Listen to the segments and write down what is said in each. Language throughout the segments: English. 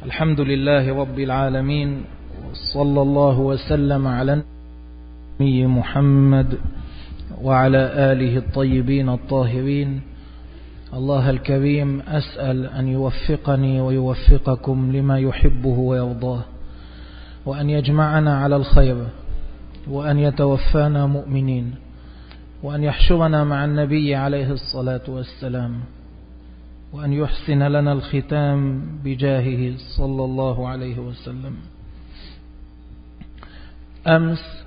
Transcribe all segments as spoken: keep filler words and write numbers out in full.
الحمد لله رب العالمين، صلى الله وسلم على نبي محمد وعلى آله الطيبين الطاهرين. الله الكريم أسأل أن يوفقني ويوفقكم لما يحبه ويرضاه، وأن يجمعنا على الخير، وأن يتوفانا مؤمنين، وأن يحشرنا مع النبي عليه الصلاة والسلام، وأن يحسن لنا الختام بجاهه صلى الله عليه وسلم. أمس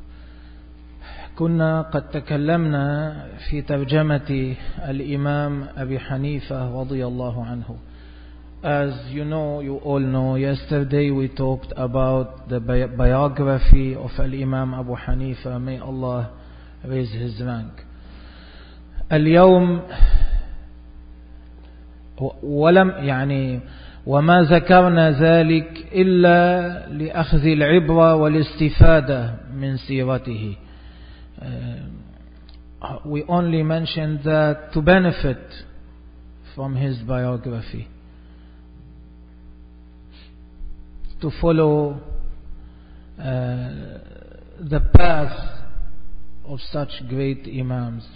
كنا قد تكلمنا في ترجمة الإمام أبي حنيفة رضي الله عنه. As you know, you all know, yesterday we talked about the bi- biography of Al-Imam Abu Hanifa, may Allah raise his rank. اليوم ولم يعني وما ذكرنا ذلك إلا لأخذ العبرة والاستفادة من سيرته. Uh, we only mentioned that to benefit from his biography, to follow uh, the path of such great imams.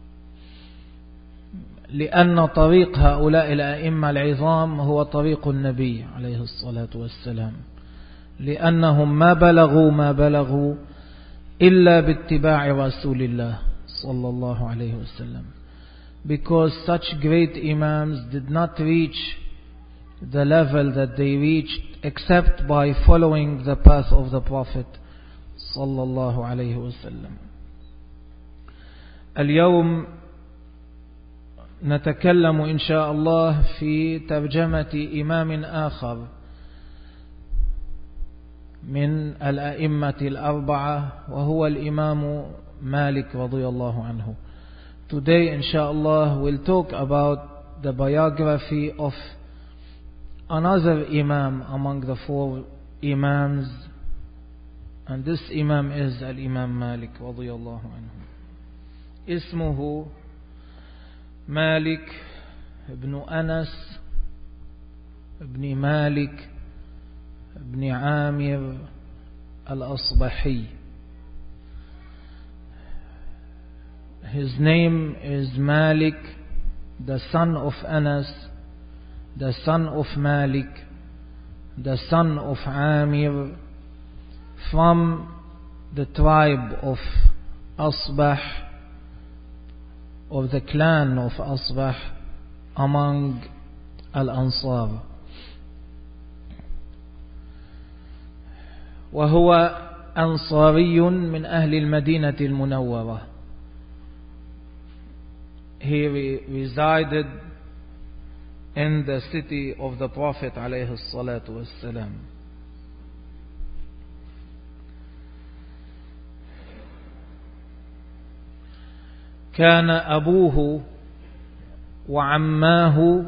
لأن طريق هؤلاء الأئمة العظام هو طريق النبي عليه الصلاة والسلام، لأنهم ما بلغوا ما بلغوا إلا باتباع رسول الله صلى الله عليه وسلم. Because such great imams did not reach the level that they reached except by following the path of the Prophet صلى الله عليه وسلم. اليوم نتكلم إن شاء الله في ترجمة إمام آخر من الأئمة الأربعة، وهو الإمام مالك رضي الله عنه. Today inshallah we'll talk about the biography of another Imam among the four Imams, and this Imam is Al-Imam Malik رضي الله عنه. اسمه مالك ابن أنس ابن مالك ابن عامر الأصبحي. His name is Malik, the son of Anas, the son of Malik, the son of Amir, from the tribe of Asbah, of the clan of Asbah among Al-Ansar. وهو أنصاري من أهل المدينة المنورة. He resided in the city of the Prophet عليه الصلاة والسلام. كان أبوه وعماه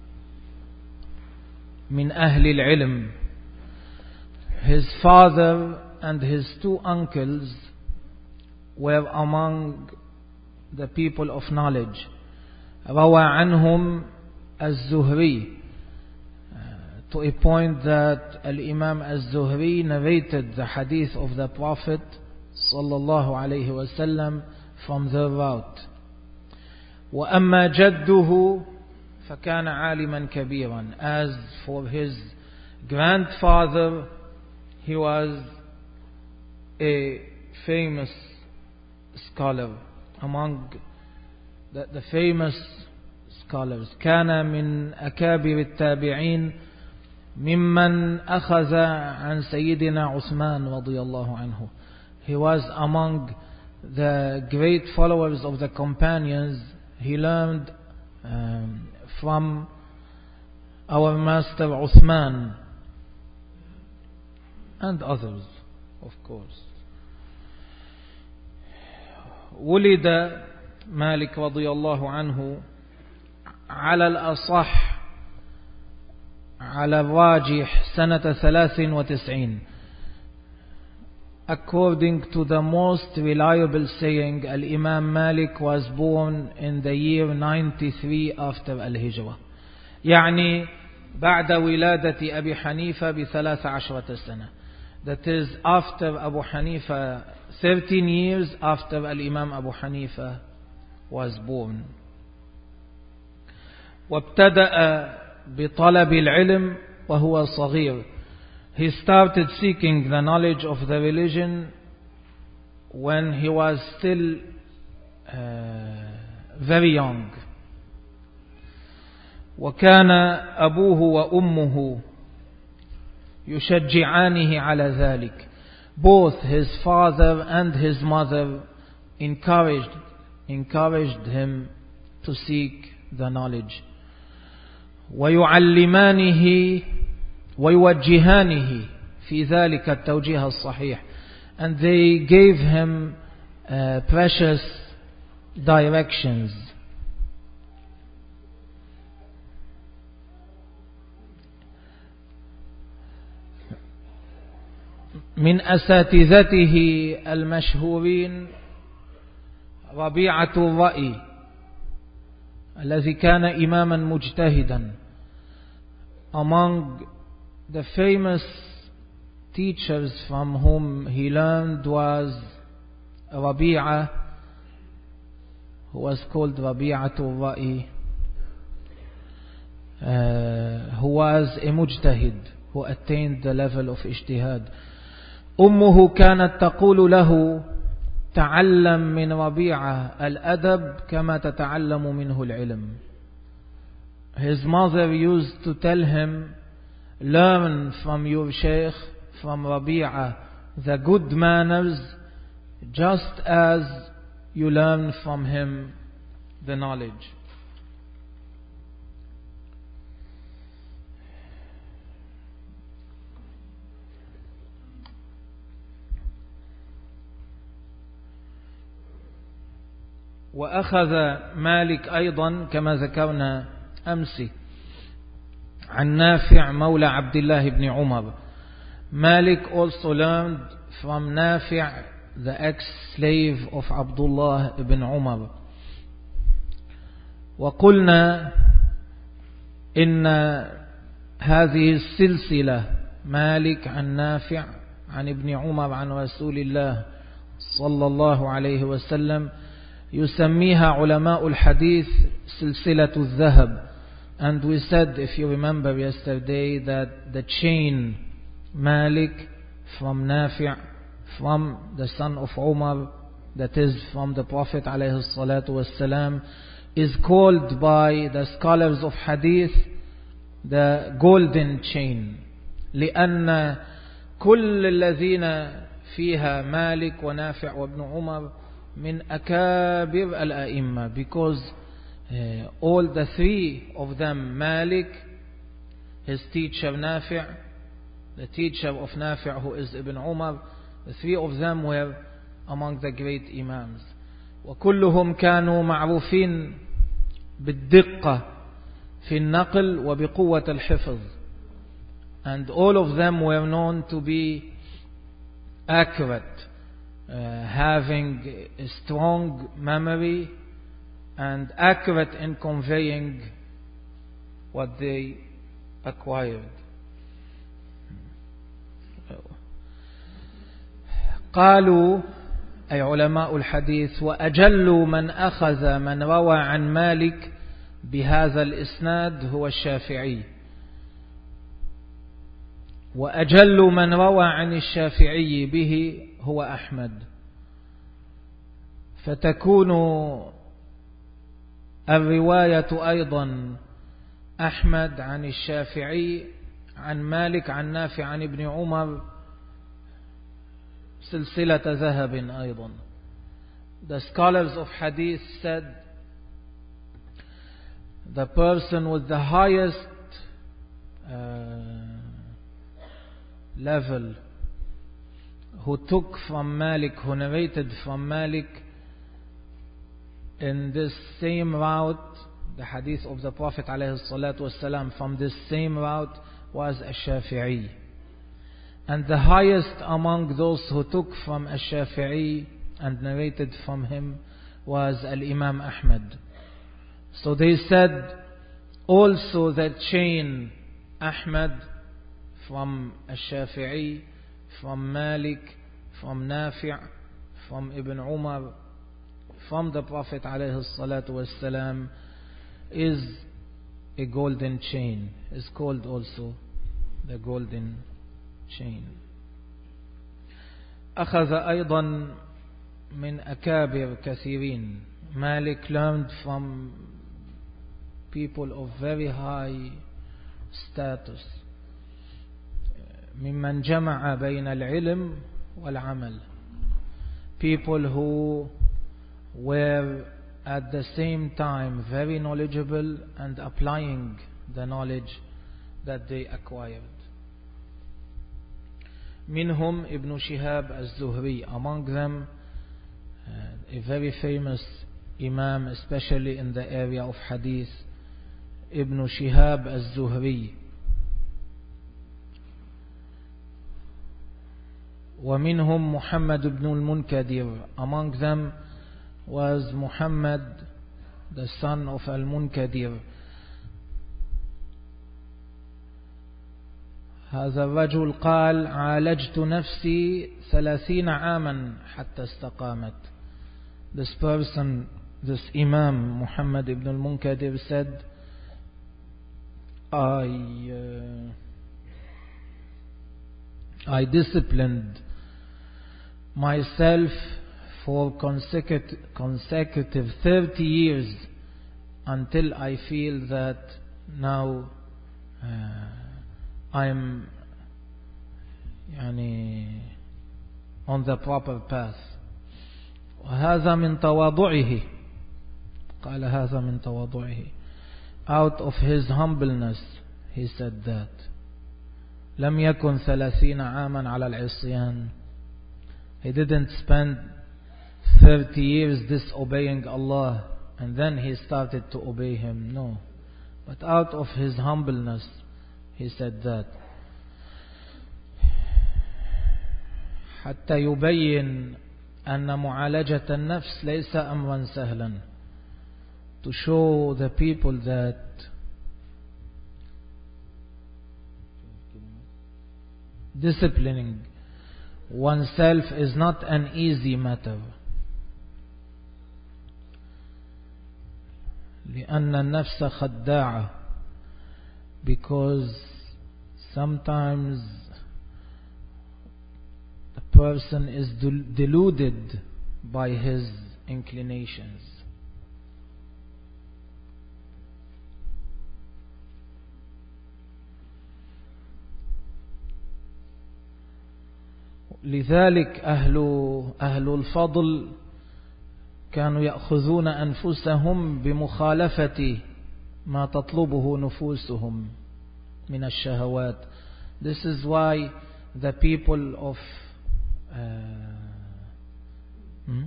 من أهل العلم. His father and his two uncles were among the people of knowledge. روى عنهم الزهري, uh, to a point that Al-Imam al-Zuhri narrated the hadith of the Prophet sallallahu alayhi wasallam from their route. وأما جده فكان عالما كبيرا. As for his grandfather, he was a famous scholar among the, the famous scholars. كان من أكابر التابعين ممن أخذ عن سيدنا عثمان رضي الله عنه. He was among the great followers of the companions. He learned um, from our master Uthman and others, of course. ولد مالك رضي الله عنه على الأصح على الراجح سنة ثلاث وتسعين. According to the most reliable saying, Al-Imam Malik was born in the year ninety-three after Al-Hijrah. يعني بعد ولادة أبي حنيفة بثلاث عشرة سنة. That is after Abu Hanifa, thirteen years after Al-Imam Abu Hanifa was born. وابتدأ بطلب العلم وهو صغير. He started seeking the knowledge of the religion when he was still uh, very young. وكان أبوه وأمه يشجعانه على ذلك. Both his father and his mother encouraged encouraged him to seek the knowledge. ويعلمانه ويوجهانه في ذلك التوجيه الصحيح. And they gave him uh, precious directions. من أساتذته المشهورين ربيعة الرأي الذي كان إماما مجتهدا. Among the famous teachers from whom he learned was Rabi'a, who was called Rabi'atul Ra'i, uh, who was a mujtahid, who attained the level of ijtihad. أمه كانت تقول له تعلم من ربيعة الأدب كما تتعلم منه العلم. His mother used to tell him, learn from your sheikh, from Rabi'a, the good manners, just as you learn from him the knowledge. وأخذ مالك أيضا كما ذكرنا أمس عن نافع مولى عبد الله بن عمر. Malik also learned from Nafi', the ex-slave of Abdullah ibn Umar. وقلنا إن هذه السلسلة مالك عن نافع عن ابن عمر عن رسول الله صلى الله عليه وسلم يسميها علماء الحديث سلسلة الذهب. And we said, if you remember yesterday, that the chain Malik from Nafi' from the son of Umar, that is from the Prophet alayhi salatu wassalam, is called by the scholars of hadith the golden chain. لأن كل الذين فيها مالك ونافع وابن عمر من أكابر الأئمة, because uh, all the three of them, Malik, his teacher Nafi', the teacher of Nafi' who is Ibn Umar, the three of them were among the great imams. وكلهم كانوا معروفين بالدقة في النقل وبقوة الحفظ. And all of them were known to be accurate, uh, having a strong memory and accurate in conveying what they acquired. قالوا أي علماء الحديث وأجل من أخذ من روى عن مالك بهذا الإسناد هو الشافعي، وأجل من روى عن الشافعي به هو أحمد. فتكون الرواية أيضا أحمد عن الشافعي عن مالك عن نافع عن ابن عمر سلسلة ذهب أيضا. The scholars of hadith said the person with the highest uh, level who took from Malik, who narrated from Malik in this same route, the hadith of the Prophet ﷺ from this same route, was Ash-Shafi'i. And the highest among those who took from Ash-Shafi'i and narrated from him was Al-Imam Ahmad. So they said also that chain Ahmad, from Al-Shafi'i, from Malik, from Nafi', from Ibn Umar, from the Prophet alayhi salatu wassalam, is a golden chain. Is called also the golden chain. أخذ أيضا من أكابر كثيرين. Malik learned from people of very high status, ممن جمع بين العلم والعمل, people who were at the same time very knowledgeable and applying the knowledge that they acquired. منهم Ibn Shihab al-Zuhri, among them uh, a very famous Imam, especially in the area of Hadith, Ibn Shihab al-Zuhri. ومنهم محمد بن المنكدر, among them was Muhammad, the son of Al-Munkadir. هذا الرجل قال عالجت نفسي ثلاثين عاما حتى استقامت. This person, this Imam Muhammad ibn al-Munkadir said, I uh, I disciplined myself for consecutive, consecutive thirty years until I feel that now uh, I'm يعني on the proper path. وهذا من تواضعه, قال هذا من تواضعه, out of his humbleness he said that. لم يكن ثلاثين عاما على العصيان. He didn't spend thirty years disobeying Allah and then he started to obey Him. No. But out of his humbleness he said that. حتى يبين أن معالجة النفس ليس أمرا سهلا. To show the people that disciplining oneself is not an easy matter. لأن النفس خداعة, because sometimes the person is deluded by his inclinations. لذلك أهل أهل الفضل كانوا يأخذون أنفسهم بمخالفة ما تطلبه نفوسهم من الشهوات. This is why the people of uh, hmm?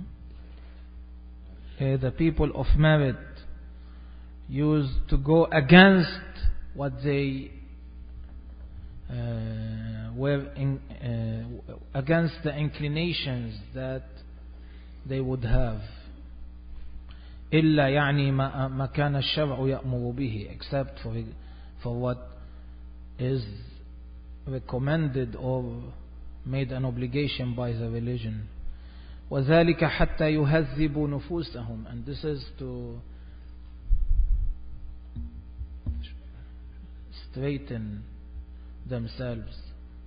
the people of merit used to go against what they uh, were in, uh, against the inclinations that they would have. إلا يعني ما, ما كان الشرع يأمر به, except for, for what is recommended or made an obligation by the religion. وذلك حتى يهذبوا نفوسهم, and this is to straighten themselves.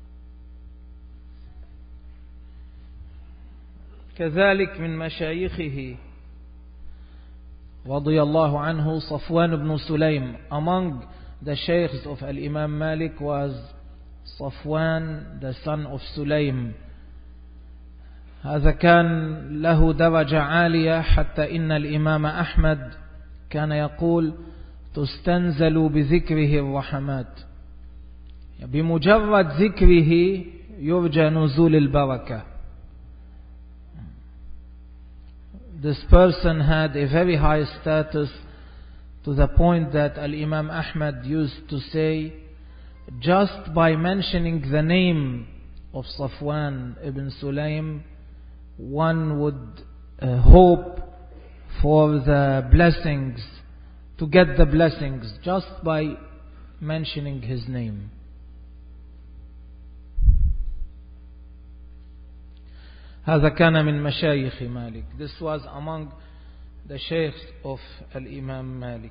كذلك من مشايخه رضي الله عنه صفوان بن سليم. Among the sheikhs of Al-Imam Malik was Safwan, the son of Sulaym. هذا كان له درجة عالية حتى إن الإمام أحمد كان يقول تستنزل بذكره الرحمات. بمجرد ذكره يرجى نزول البركة. This person had a very high status, to the point that Al-Imam Ahmad used to say, just by mentioning the name of Safwan ibn Sulaym, one would uh, hope for the blessings, to get the blessings, just by mentioning his name. هذا كان من مشايخ مالك. This was among the sheikhs of الإمام مالك.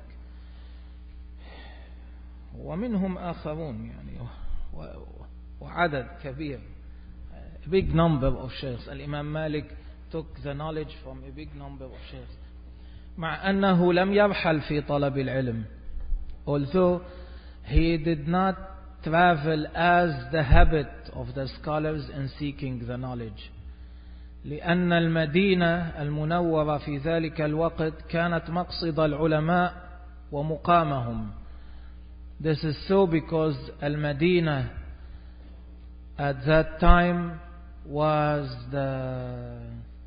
ومنهم آخرون يعني وعدد كبير. A big number of sheikhs. الإمام مالك took the knowledge from a big number of sheikhs. مع أنه لم يرحل في طلب العلم. Although he did not travel as the habit of the scholars in seeking the knowledge. لأن المدينة المنورة في ذلك الوقت كانت مقصد العلماء ومقامهم. This is so because Al-Madinah at that time was the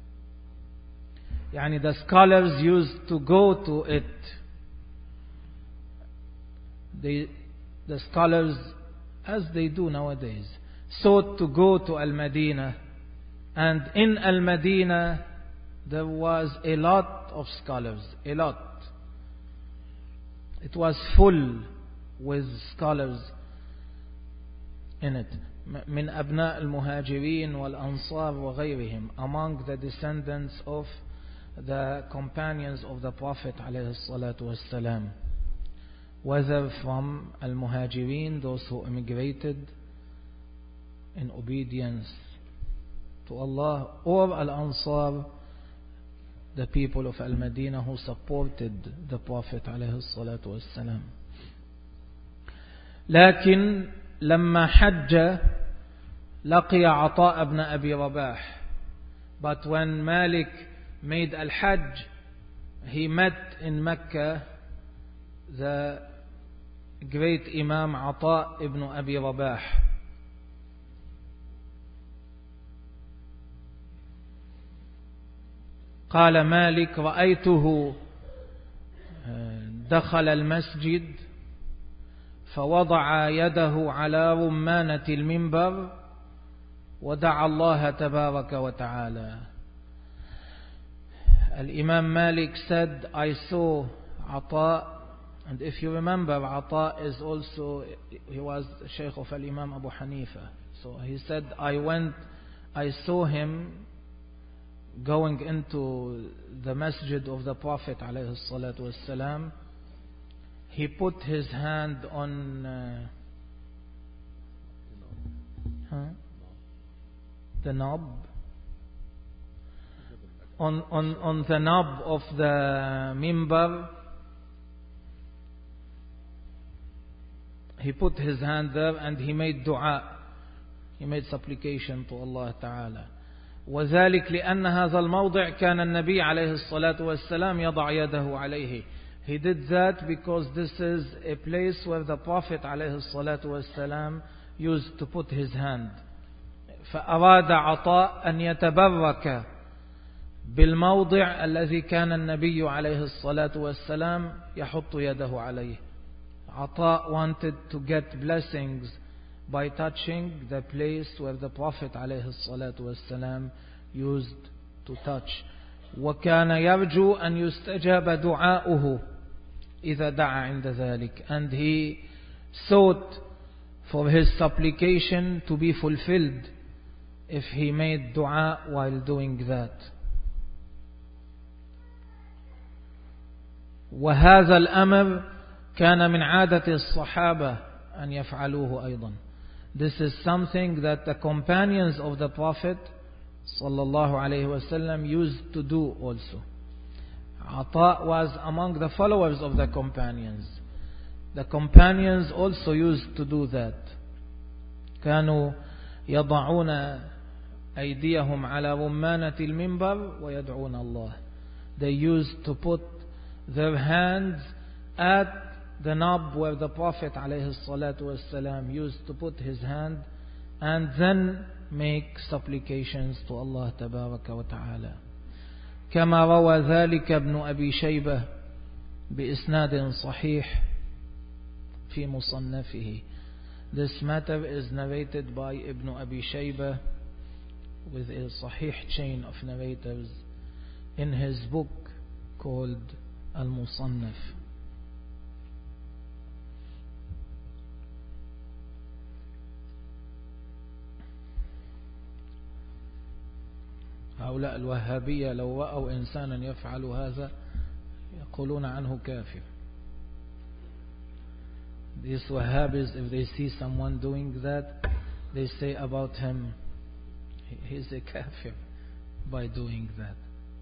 يعني the scholars used to go to it. They, the scholars, as they do nowadays, sought to go to Al-Madinah. And in Al-Madinah there was a lot of scholars, a lot. It was full with scholars in it. من أبناء المهاجرين والأنصار وغيرهم, among the descendants of the companions of the Prophet عليه الصلاة والسلام, whether from al-Muhajirin, those who immigrated in obedience to Allah, or al-Ansar, the people of Al-Madinah who supported the Prophet عليه الصلاة والسلام. لكن لما حج لقي عطاء بن أبي رباح. But when Malik made al-Hajj, he met in Mecca the great Imam Ata ibn Abi Rabah. قال مالك رأيته دخل المسجد فوضع يده على رمانة المنبر ودعا الله تبارك وتعالى. Al-Imam Malik said, I saw Ata, and if you remember, Ata is also, he was the Shaykh of Al-Imam Abu Hanifa. So he said, I went, I saw him going into the masjid of the Prophet alayhi salatu wassalam. He put his hand on uh, huh? the knob on, on, on the knob of the mimbar. He put his hand there and he made dua. He made supplication to Allah Ta'ala. وذلك لأن هذا الموضع كان النبي عليه الصلاة والسلام يضع يده عليه. He did that because this is a place where the Prophet عليه الصلاة والسلام used to put his hand. فأراد عطاء أن يتبرك بالموضع الذي كان النبي عليه الصلاة والسلام يحط يده عليه. عطاء wanted to get blessings by touching the place where the Prophet عليه الصلاة والسلام used to touch. وكان يرجو أن يستجاب دعاؤه إذا دعا عند ذلك. And he sought for his supplication to be fulfilled if he made dua while doing that. وهذا الأمر كان من عادة الصحابة أن يفعلوه أيضا. This is something that the companions of the Prophet sallallahu alaihi wasallam used to do also. Ata was among the followers of the companions. The companions also used to do that. كانوا يضعون أيديهم على رمانة المنبر ويدعون الله. They used to put their hands at the knob where the Prophet عليه الصلاة والسلام used to put his hand and then make supplications to Allah تبارك وتعالى. كما روى ذلك ابن أبي شيبة بإسناد صحيح في مصنفه. This matter is narrated by Ibn Abi Shayba with a sahih chain of narrators in his book called Al-Musannaf. هؤلاء الوهابية لو رأوا إنسانا يفعل هذا يقولون عنه كافر. These Wahhabis, if they see someone doing that, they say about him, he's a kafir by doing that.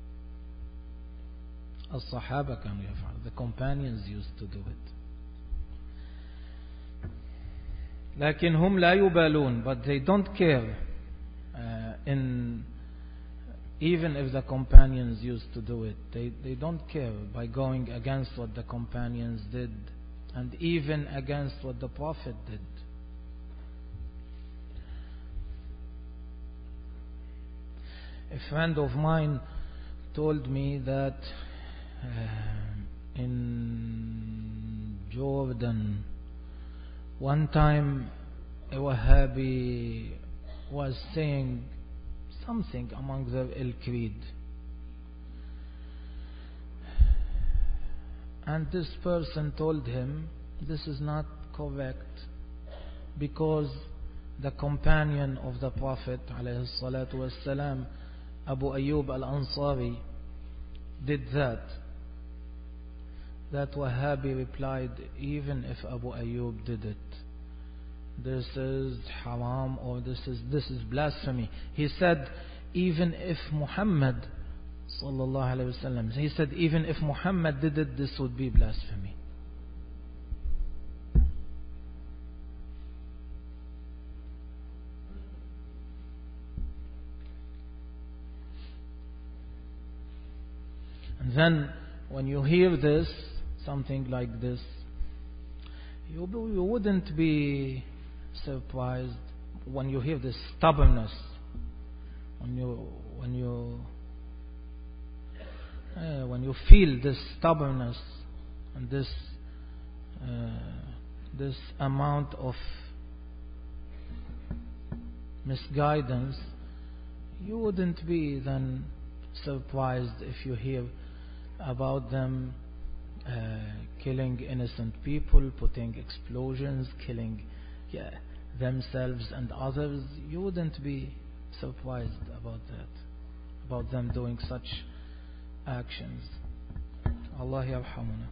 الصحابة كانوا يفعل. The companions used to do it. لكن هم لا يبالون, but they don't care. Uh, in even if the companions used to do it, they they don't care by going against what the companions did, and even against what the Prophet did. A friend of mine told me that uh, in Jordan one time a Wahhabi was saying something among the Al-Creed, and this person told him this is not correct because the companion of the Prophet alayhi salatu wassalam, Abu Ayyub al-Ansari, did that. That Wahhabi replied, even if Abu Ayyub did it, this is haram, or this is this is blasphemy. He said, even if Muhammad sallallahu alaihi wasallam, he said, even if Muhammad did it, this would be blasphemy. And then when you hear this, something like this, you, you wouldn't be surprised when you hear this stubbornness, when you when you uh, when you feel this stubbornness and this uh, this amount of misguidance, you wouldn't be then surprised if you hear about them uh, killing innocent people, putting explosions, killing yeah, themselves and others. You wouldn't be surprised about that, about them doing such actions. Allah yarhamuna.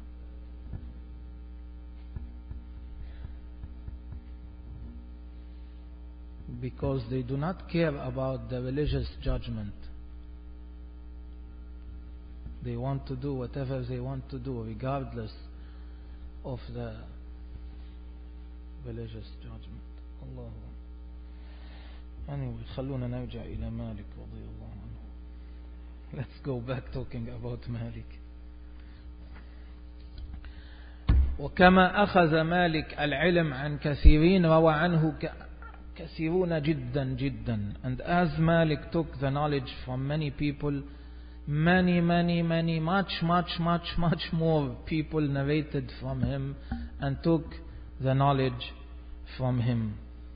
Because they do not care about the religious judgment. They want to do whatever they want to do regardless of the religious judgment. Allah. Anyway, خلونا نرجع إلى مالك رضي الله عنه. Let's go back talking about Malik. وكما أخذ مالك العلم عن كثيرين روى عنه كثيرون جدا جدا. And as Malik took the knowledge from many people, many, many, many, much, much, much, much more people narrated from him and took the knowledge from him.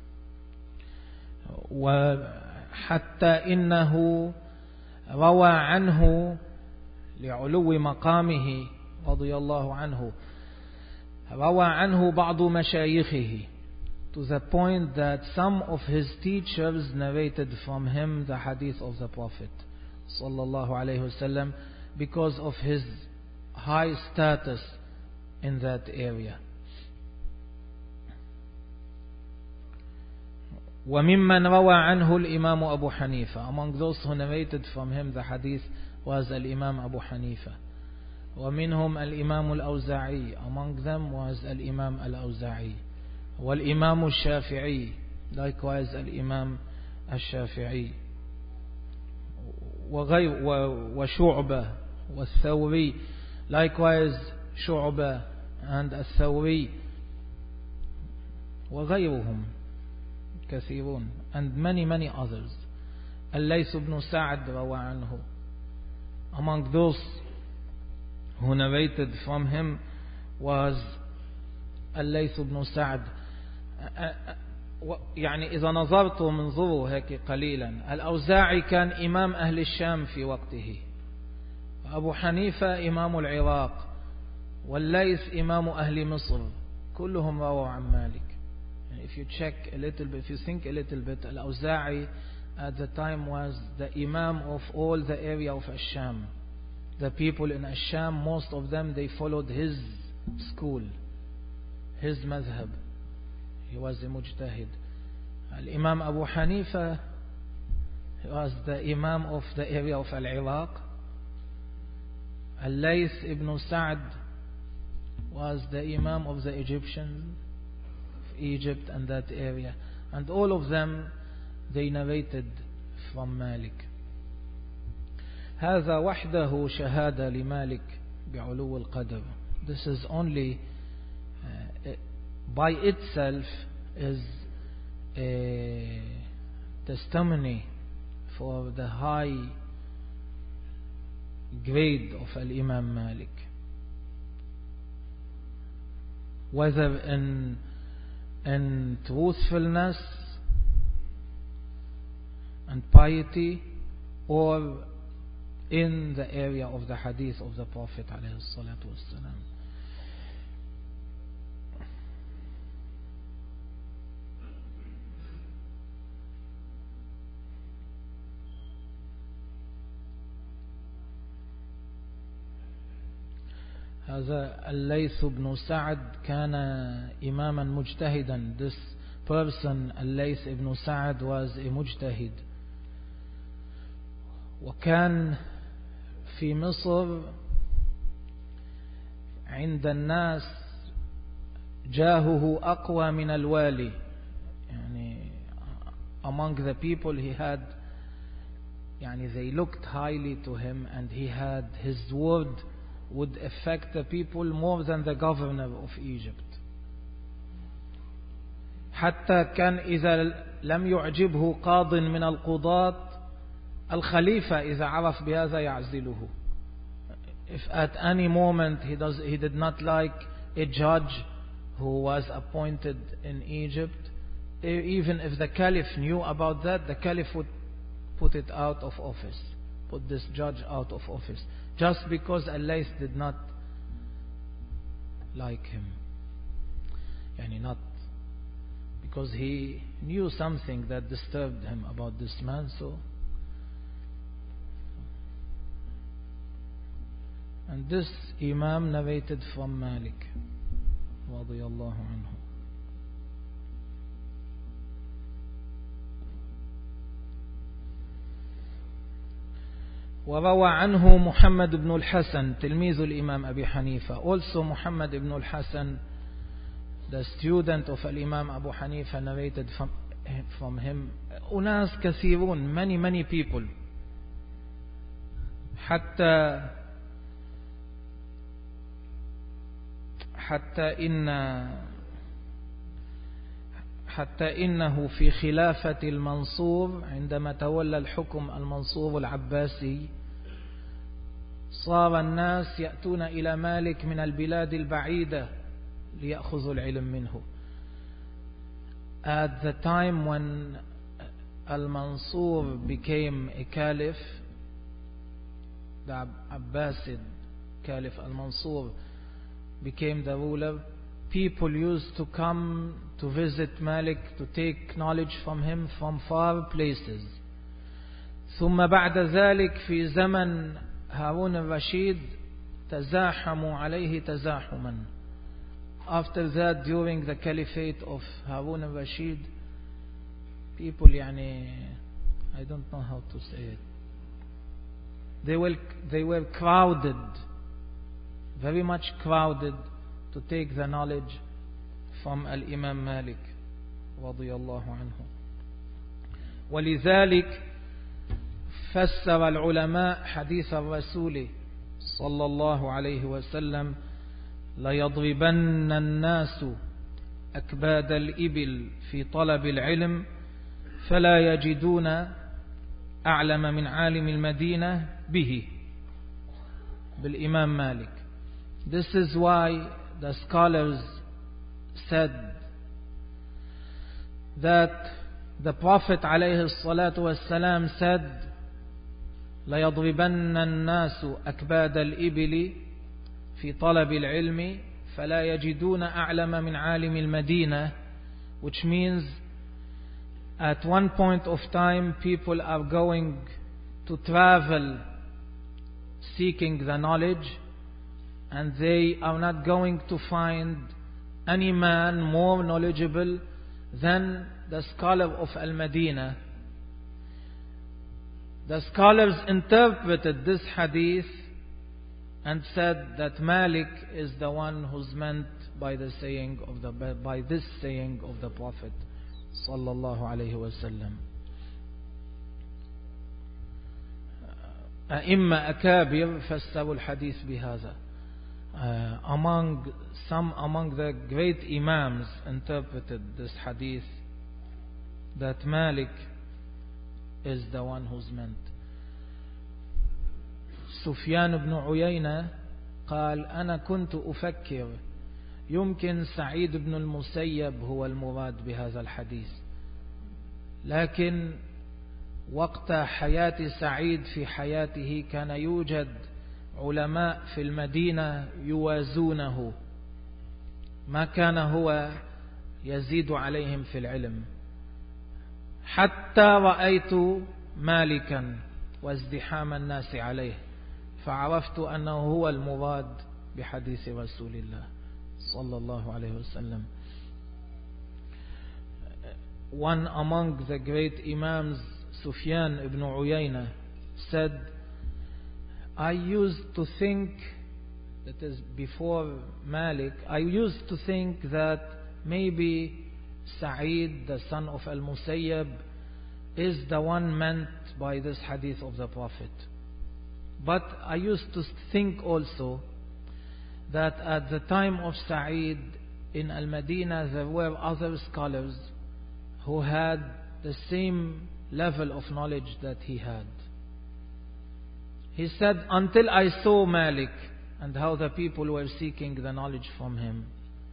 وحتى إنه روى عنه لعلو مقامه رضي الله عنه روى عنه بعض مشايخه, to the point that some of his teachers narrated from him the hadith of the Prophet sallallahu alayhi wasallam because of his high status in that area. وممن روى عنه الإمام أبو حنيفة, among those who narrated from him the hadith was الإمام أبو حنيفة. ومنهم الإمام الأوزاعي, among them was الإمام الأوزاعي. والإمام الشافعي, likewise الإمام الشافعي. وغير وشعبة والثوري, likewise شعبة and الثوري. وغيرهم كثيرون, and many many others. الليث بن سعد روى عنه. Among those who narrated from him was الليث بن سعد. يعني إذا نظرت منظره هيك قليلا, الأوزاعي كان إمام أهل الشام في وقته, أبو حنيفة إمام العراق, والليث إمام أهل مصر. كلهم رووا عن مالك. If you check a little bit, if you think a little bit, الأوزاعي at the time was the Imam of all the area of Asham. The people in Asham, most of them, they followed his school, his madhab. He was a mujtahid. Al-Imam Abu Hanifa was the Imam of the area of Al-Iraq. Al-Layth ibn Sa'd was the Imam of the Egyptians, of Egypt and that area. And all of them, they narrated from Malik. هذا وحده شهادة لمالك بعلو القدر. This is only uh, by itself is a testimony for the high grade of Al-Imam Malik, whether in in truthfulness and piety or in the area of the hadith of the Prophet alayhi salatu wassalam. هذا الليث بن سعد كان إماما مجتهدا. This person, الليث بن سعد, was a مجتهد. وكان في مصر عند الناس جاهه أقوى من الوالي. يعني among the people he had, يعني they looked highly to him, and he had his word would affect the people more than the governor of Egypt. حتى كان إذا لم يعجبه قاض من القضاة الخليفة إذا عرف بهذا يعزله. If at any moment he does he did not like a judge who was appointed in Egypt, even if the caliph knew about that, the caliph would put it out of office, put this judge out of office, just because Al-Layth did not like him. Yani not because he knew something that disturbed him about this man. So, and this Imam narrated from Malik radiyallahu anhu. وروى عنه محمد بن الحسن تلميذ الإمام أبي حنيفة. Also Muhammad ibn al-Hasan, the student of Imam Abu Hanifa, narrated from, from him. أناس كثيرون, many many people. حتى حتى إن حتى إنه في خلافة المنصور عندما تولى الحكم المنصور العباسي صار الناس يأتون إلى مالك من البلاد البعيدة ليأخذوا العلم منه. At the time when Al-Mansur became a caliph, the Abbasid Caliph Al-Mansur became the ruler, people used to come to visit Malik to take knowledge from him from far places. ثم بعد ذلك في زمن هارون الرشيد تزاحموا عليه تزاحما. After that, during the caliphate of Harun al-Rashid, people, يعني, I don't know how to say it, they were, they were crowded, very much crowded, to take the knowledge from Al-Imam Malik رضي الله عنه. ولذلك فسر العلماء حديث الرسول صلى الله عليه وسلم ليضربن الناس أكباد الإبل في طلب العلم فلا يجدون أعلم من عالم المدينة به, بالإمام مالك. This is why the scholars said that the Prophet عليه الصلاة والسلام said ليضربن الناس أكباد الإبل في طلب العلم فلا يجدون أعلم من عالم المدينة, which means at one point of time people are going to travel seeking the knowledge, and they are not going to find any man more knowledgeable than the scholar of Al-Madinah. The scholars interpreted this hadith and said that Malik is the one who's meant by the saying of the by this saying of the Prophet sallallahu alaihi wasallam. أئمة أكابر فسروا الحديث بهذا. Uh, among some among the great imams interpreted this hadith that Malik is the one who's meant. سفيان بن عيينة قال أنا كنت أفكر يمكن سعيد بن المسيب هو المراد بهذا الحديث، لكن وقت حياة سعيد في حياته كان يوجد علماء في المدينة يوازونه، ما كان هو يزيد عليهم في العلم، حتى رأيت مالكا وازدحام الناس عليه فعرفت أنه هو المراد بحديث رسول الله صلى الله عليه وسلم. One among the great imams, Sufyan ibn Uyayna, said, I used to think, that is before Malik, I used to think that maybe Sa'id, the son of Al-Musayyab, is the one meant by this hadith of the Prophet. But I used to think also that at the time of Sa'id in Al-Madinah there were other scholars who had the same level of knowledge that he had. He said, until I saw Malik and how the people were seeking the knowledge from him,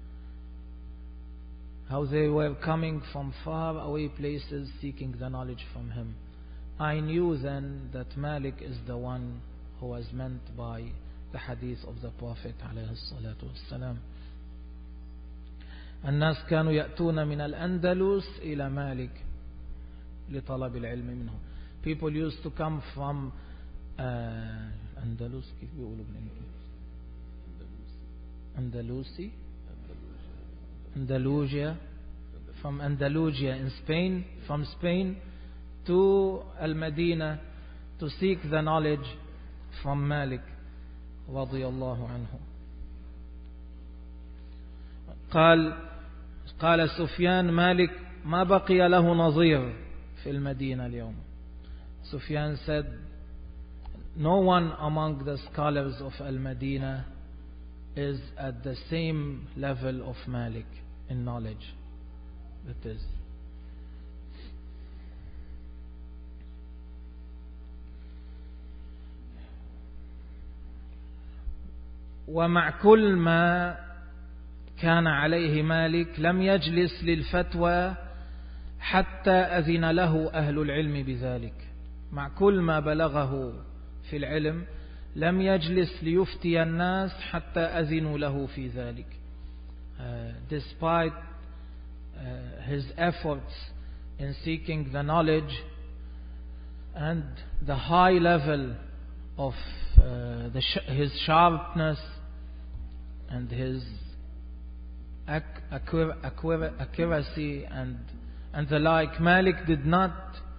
how they were coming from far away places seeking the knowledge from him, I knew then that Malik is the one who was meant by the hadith of the Prophet عليه الصلاة والسلام. الناس كانوا يأتون من الأندلس إلى مالك لطلب العلم منه. People used to come from uh, أندلس كيف بيقولوا بالإنجليزي؟ أندلسي Andalusia, from Andalusia in Spain, from Spain to Al-Madinah to seek the knowledge from Malik رضي الله عنه. قال قال سفيان مالك ما بقي له نظير في المدينة اليوم. Sufyan said, no one among the scholars of Al-Madinah is at the same level of Malik in knowledge. That is, ومع كل ما كان عليه مالك لم يجلس للفتوى حتى أذن له أهل العلم بذلك. مع كل ما بلغه في العلم لم يجلس ليفتي الناس حتى أذنوا له في ذلك. Uh, despite uh, his efforts in seeking the knowledge and the high level of uh, the sh- his sharpness and his ac- accur- accur- accuracy and and the like, Malik did not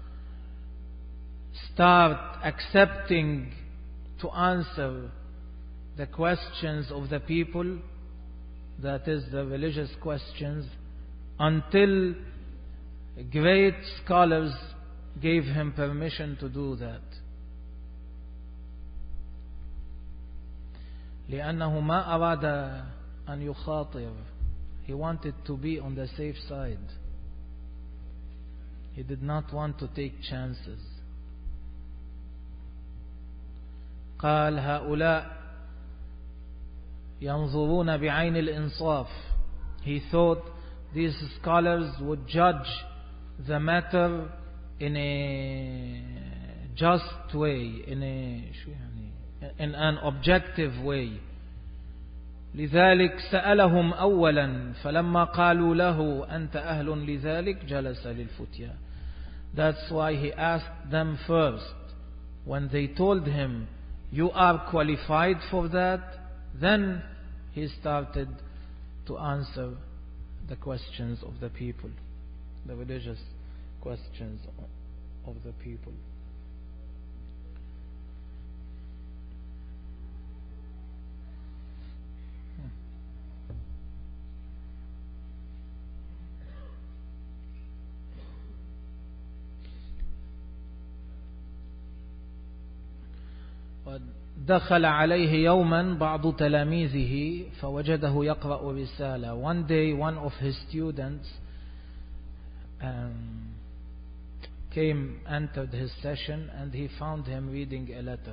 start accepting to answer the questions of the people, that is the religious questions, until great scholars gave him permission to do that. لأنه ما أراد أن يخاطر. He wanted to be on the safe side. He did not want to take chances. قال هؤلاء ينظرون بعين الإنصاف. He thought these scholars would judge the matter in a just way, in a in an objective way. لذلك سألهم أولا فلما قالوا له أنت أهل لذلك جلس للفتيا. That's why he asked them first. When they told him, you are qualified for that, then he started to answer the questions of the people, the religious questions of the people. دخل عليه يوما بعض تلاميذه فوجده يقرأ رسالة. One day one of his students um, came, entered his session, and he found him reading a letter.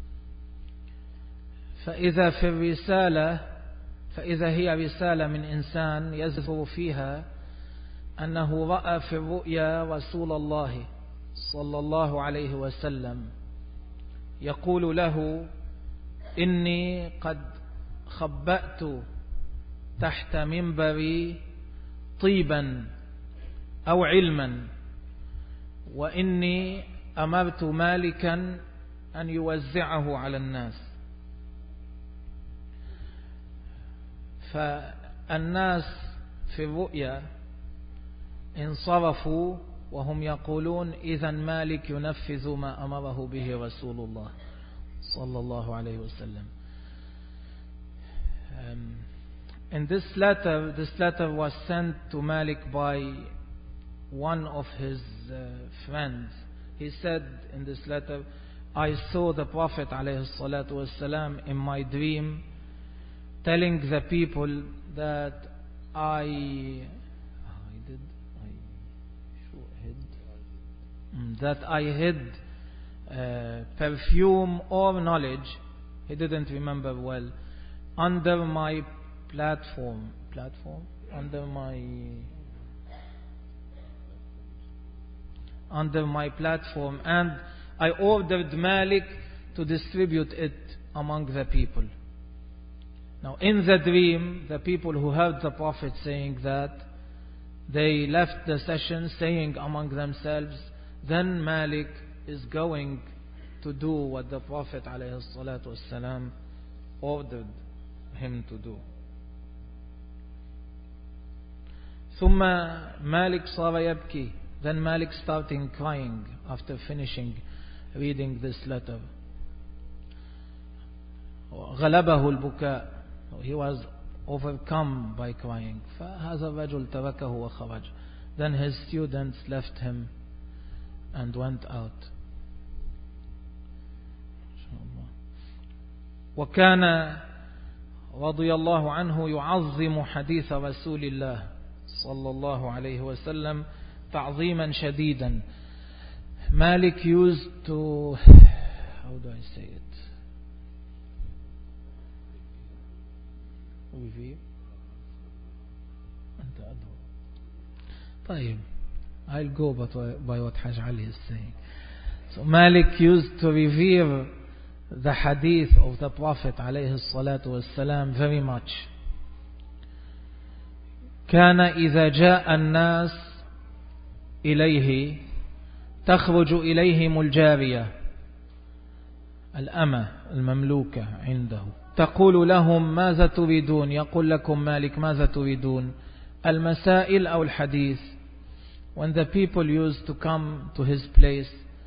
فإذا في الرسالة فإذا هي رسالة من إنسان يذكر فيها أنه رأى في الرؤيا رسول الله صلى الله عليه وسلم يقول له إني قد خبأت تحت منبري طيبا أو علما، وإني أمرت مالكا أن يوزعه على الناس. فالناس في الرؤيا انصرفوا وهم يقولون إذن مالك ينفذ ما أمره به رسول الله صلى الله عليه وسلم. Um, in this letter, this letter was sent to Malik by one of his uh, friends. He said in this letter, I saw the Prophet alayhi salatu wasalam in my dream telling the people that I I did I hid that I hid uh, perfume or knowledge, he didn't remember well, under my platform platform under my under my platform, and I ordered Malik to distribute it among the people. Now in the dream, the people who heard the Prophet saying that, they left the session saying among themselves, then Malik is going to do what the Prophet ﷺ ordered him to do. ثم مالك صار يبكي. Then Malik started crying after finishing reading this letter. غلبه البكاء. He was overcome by crying. فهذا الرجل تركه وخرج. Then his students left him and went out. وكان رضي الله عنه يعظم حديث رسول الله صلى الله عليه وسلم تعظيما شديدا. Malik used to, how do I say it? Revere. طيب, I'll go by what Hajj Ali is saying. So Malik used to revere the hadith of the Prophet عليه الصلاة والسلام very much. كان إذا جاء الناس إليه تخرج إليهم الجارية الأمة المملوكة عنده تقول لهم ماذا تريدون؟ يقول لكم مالك ماذا تريدون؟ المسائل أو الحديث. When the people used to come to his place,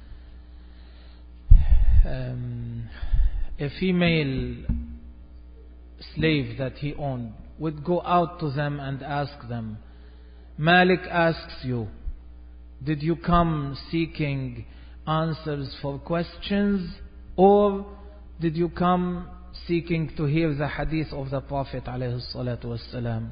um, a female slave that he owned would go out to them and ask them, Malik asks you, did you come seeking answers for questions, or did you come seeking to hear the hadith of the Prophet عليه الصلاة والسلام?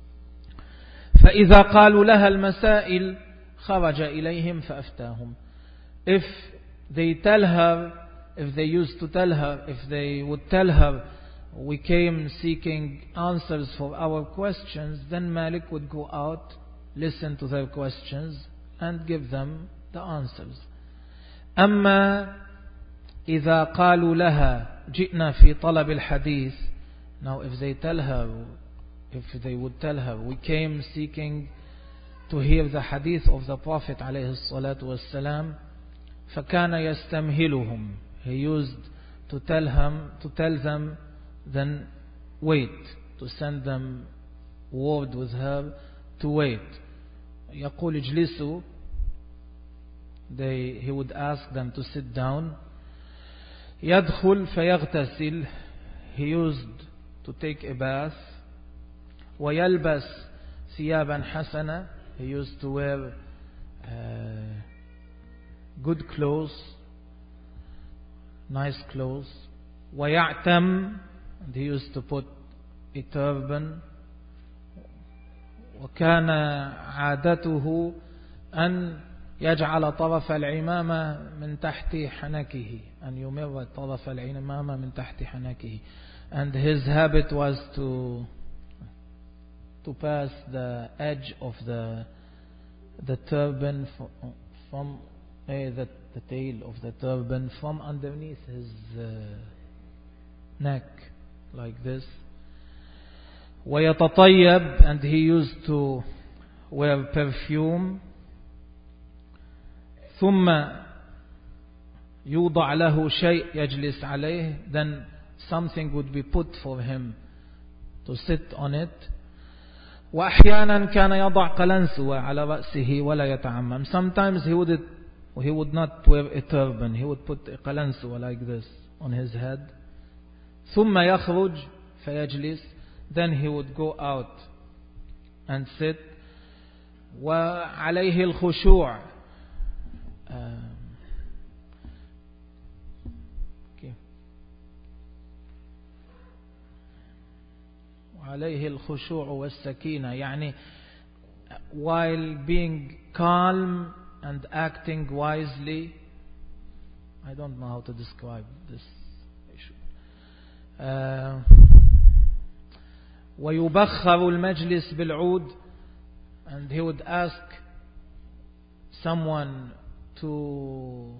فإذا قالوا لها المسائل خرج إليهم فأفتاهم. If they tell her, if they used to tell her, if they would tell her, we came seeking answers for our questions, then Malik would go out, listen to their questions, and give them the answers. أما إذا قالوا لها جئنا في طلب الحديث. Now if they tell her, if they would tell her, we came seeking to hear the hadith of the Prophet عليه الصلاة والسلام. فكان يستمهلهم. He used to tell him, to tell them, then wait, to send them word with her to wait. يقول اجلسوا. They, he would ask them to sit down. يدخل فيغتسل. He used to take a bath. ويلبس ثيابا حسنة. He used to wear uh, good clothes, nice clothes. ويعتم, and he used to put a turban. وكان عادته أن يجعل طرف العمامة من تحت حنكه. أن يمر طرف العمامة من تحت حنكه. And his habit was to to pass the edge of the the turban from, from uh, the, the tail of the turban from underneath his uh, neck, like this. ويتطيب, and he used to wear perfume. ثم يوضع له شيء يجلس عليه. Then something would be put for him to sit on it. وأحيانا كان يضع قلنسوة على رأسه ولا يتعمم. Sometimes he would he would not wear a turban. He would put a قلنسوة like this on his head. ثم يخرج فيجلس. Then he would go out and sit. وعليه الخشوع. Um, okay. وعليه الخشوع والسكينة. يعني while being calm and acting wisely. I don't know how to describe this issue. Uh, ويبخر المجلس بالعود, and he would ask someone to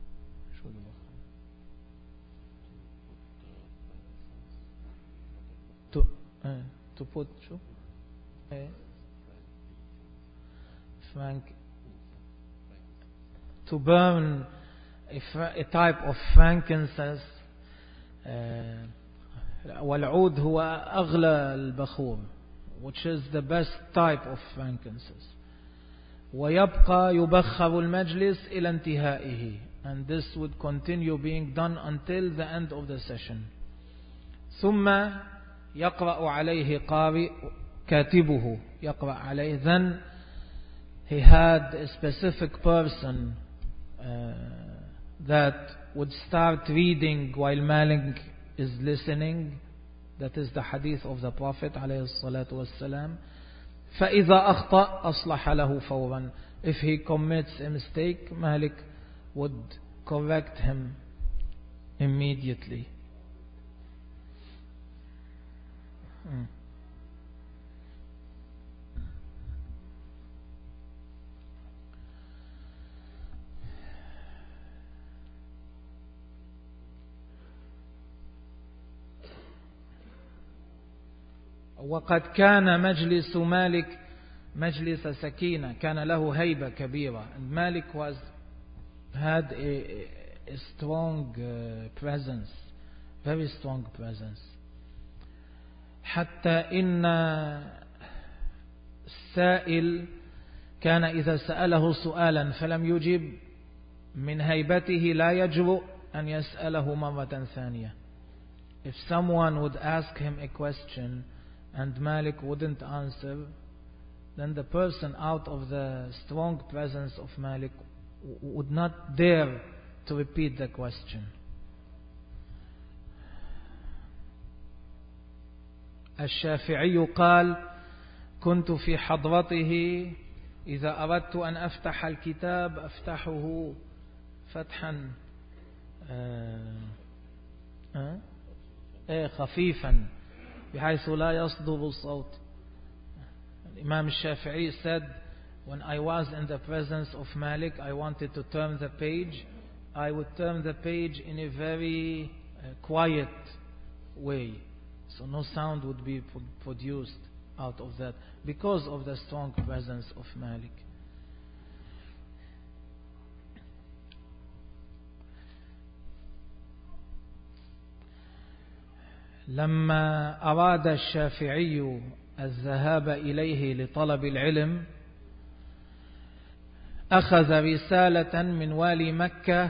to uh, to put a frank to burn a, a type of frankincense. uh, والعود هو أغلى البخور, which is the best type of frankincense. ويبقى يبخر المجلس إلى انتهائه, and this would continue being done until the end of the session. ثم يقرأ عليه قارئ كاتبه يقرأ عليه. Then he had a specific person uh, that would start reading while Malik is listening. That is the hadith of the Prophet عليه الصلاة والسلام. فإذا أخطأ أصلح له فورا. If he commits a mistake, Malik would correct him immediately. Hmm. وقد كان مجلس مالك مجلس سكينة. كان له هيبة كبيرة. And Malik was had a, a strong uh, presence, very strong presence. حتى إن السائل كان إذا سأله سؤالا فلم يجب من هيبته لا يجرؤ أن يسأله مرة ثانية. If someone would ask him a question and Malik wouldn't answer, then the person, out of the strong presence of Malik, would not dare to repeat the question. الشافعي قال: كنت في حضرته إذا أردت أن أفتح الكتاب أفتحه فتحا خفيفا بحيث لا يصدر الصوت. Imam Shafi'i said, when I was in the presence of Malik, I wanted to turn the page. I would turn the page in a very uh, quiet way, so no sound would be produced. out of that because of the strong presence of Malik. لما أراد الشافعي الذهاب إليه لطلب العلم أخذ رسالة من والي مكة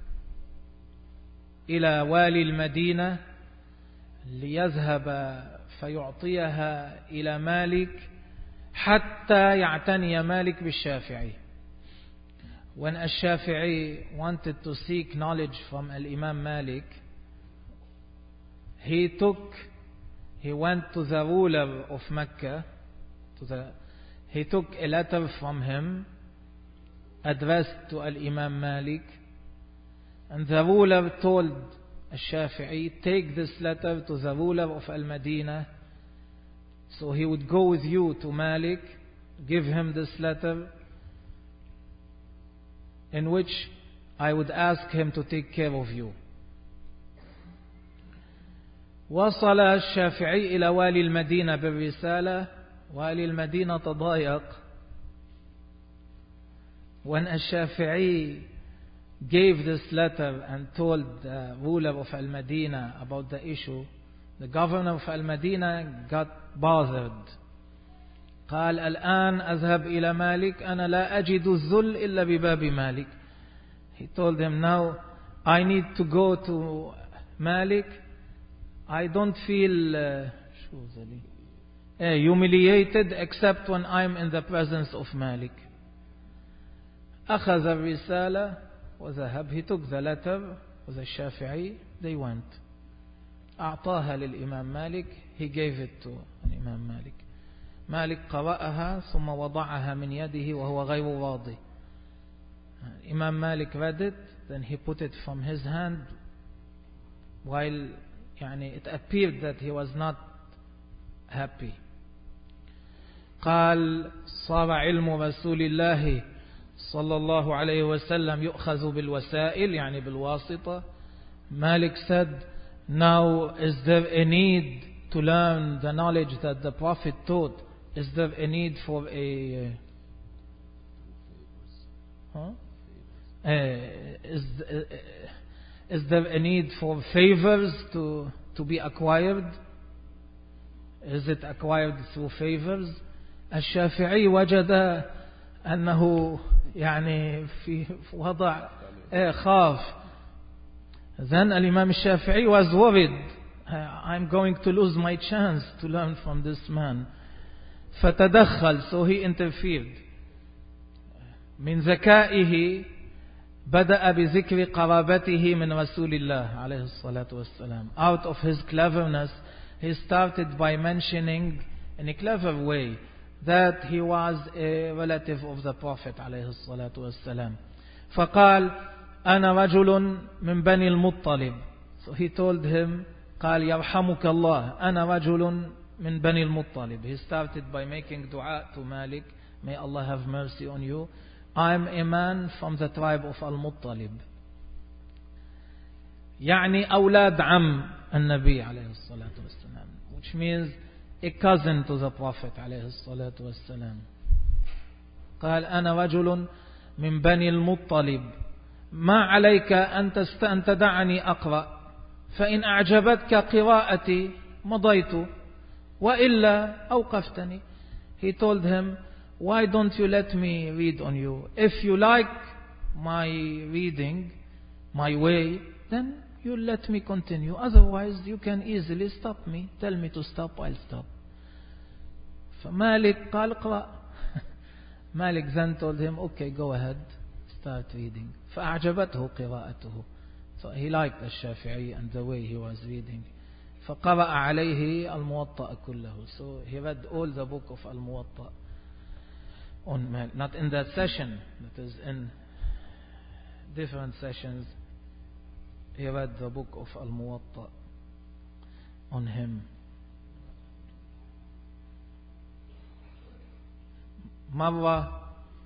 إلى والي المدينة ليذهب فيعطيها إلى مالك حتى يعتني مالك بالشافعي. When الشافعي wanted to seek knowledge from Imam Malik, he took, he went to the ruler of Mecca, to the, he took a letter from him addressed to Imam Malik, and the ruler told Al-Shafi'i, take this letter to the ruler of Al-Madinah, so he would go with you to Malik, give him this letter, in which I would ask him to take care of you. وصل الشافعي إلى والي المدينة بالرسالة. والي المدينة تضايق. When الشافعي gave this letter and told the ruler of Al-Madinah about the issue, the governor of Al-Madinah got bothered. قال الآن أذهب إلى مالك أنا لا أجد الذل إلا بباب مالك. He told him, now I need to go to Malik. I don't feel uh, humiliated except when I'm in the presence of Malik. أخذ الرسالة وذهب. He took the letter with the Shafi'i. They went. أعطاها للإمام مالك. He gave it to الإمام مالك. مالك قرأها ثم وضعها من يده وهو غير راضي. Imam Malik read it, then he put it from his hand while يعني it appeared that he was not happy. قال صار علم رسول الله صلى الله عليه وسلم يؤخذ بالوسائل يعني بالواسطة. Malik said, now is there a need to learn the knowledge that the Prophet taught? Is there a need for a huh? uh, is, uh, is there a need for favors to, to be acquired? Is it acquired through favors? الشافعي وجد أنه يعني في وضع خاف. Then الإمام الشافعي was worried. I'm going to lose my chance to learn from this man. فتدخل, so he interfered. من ذكائه بدأ بذكر قرابته من رسول الله عليه الصلاة والسلام. Out of his cleverness, he started by mentioning in a clever way that he was a relative of the Prophet عليه الصلاة والسلام. فقال أنا رجل من بني المطلب. So he told him, قال يرحمك الله أنا رجل من بني المطلب. He started by making dua to Malik, may Allah have mercy on you. I'm a man from the tribe of Al-Muttalib. يعني أولاد عم النبي عليه الصلاة والسلام, which means a cousin to the Prophet عليه الصلاة والسلام. قال أنا رجل من بني المطلب ما عليك أن تدعني أقرأ فإن أعجبتك قراءتي مضيت وإلا أوقفتني. He told him, why don't you let me read on you? If you like my reading, my way, then you let me continue. Otherwise you can easily stop me. Tell me to stop, I'll stop. فمالك قال اقرأ. Malik then told him, okay, go ahead, start reading. فأعجبته قراءته. So he liked الشافعي and the way he was reading. فقرأ عليه الموطأ كله. So he read all the book of الموطأ on Malik. Not in that session, that is in different sessions. He read the book of الموطأ on him. مرة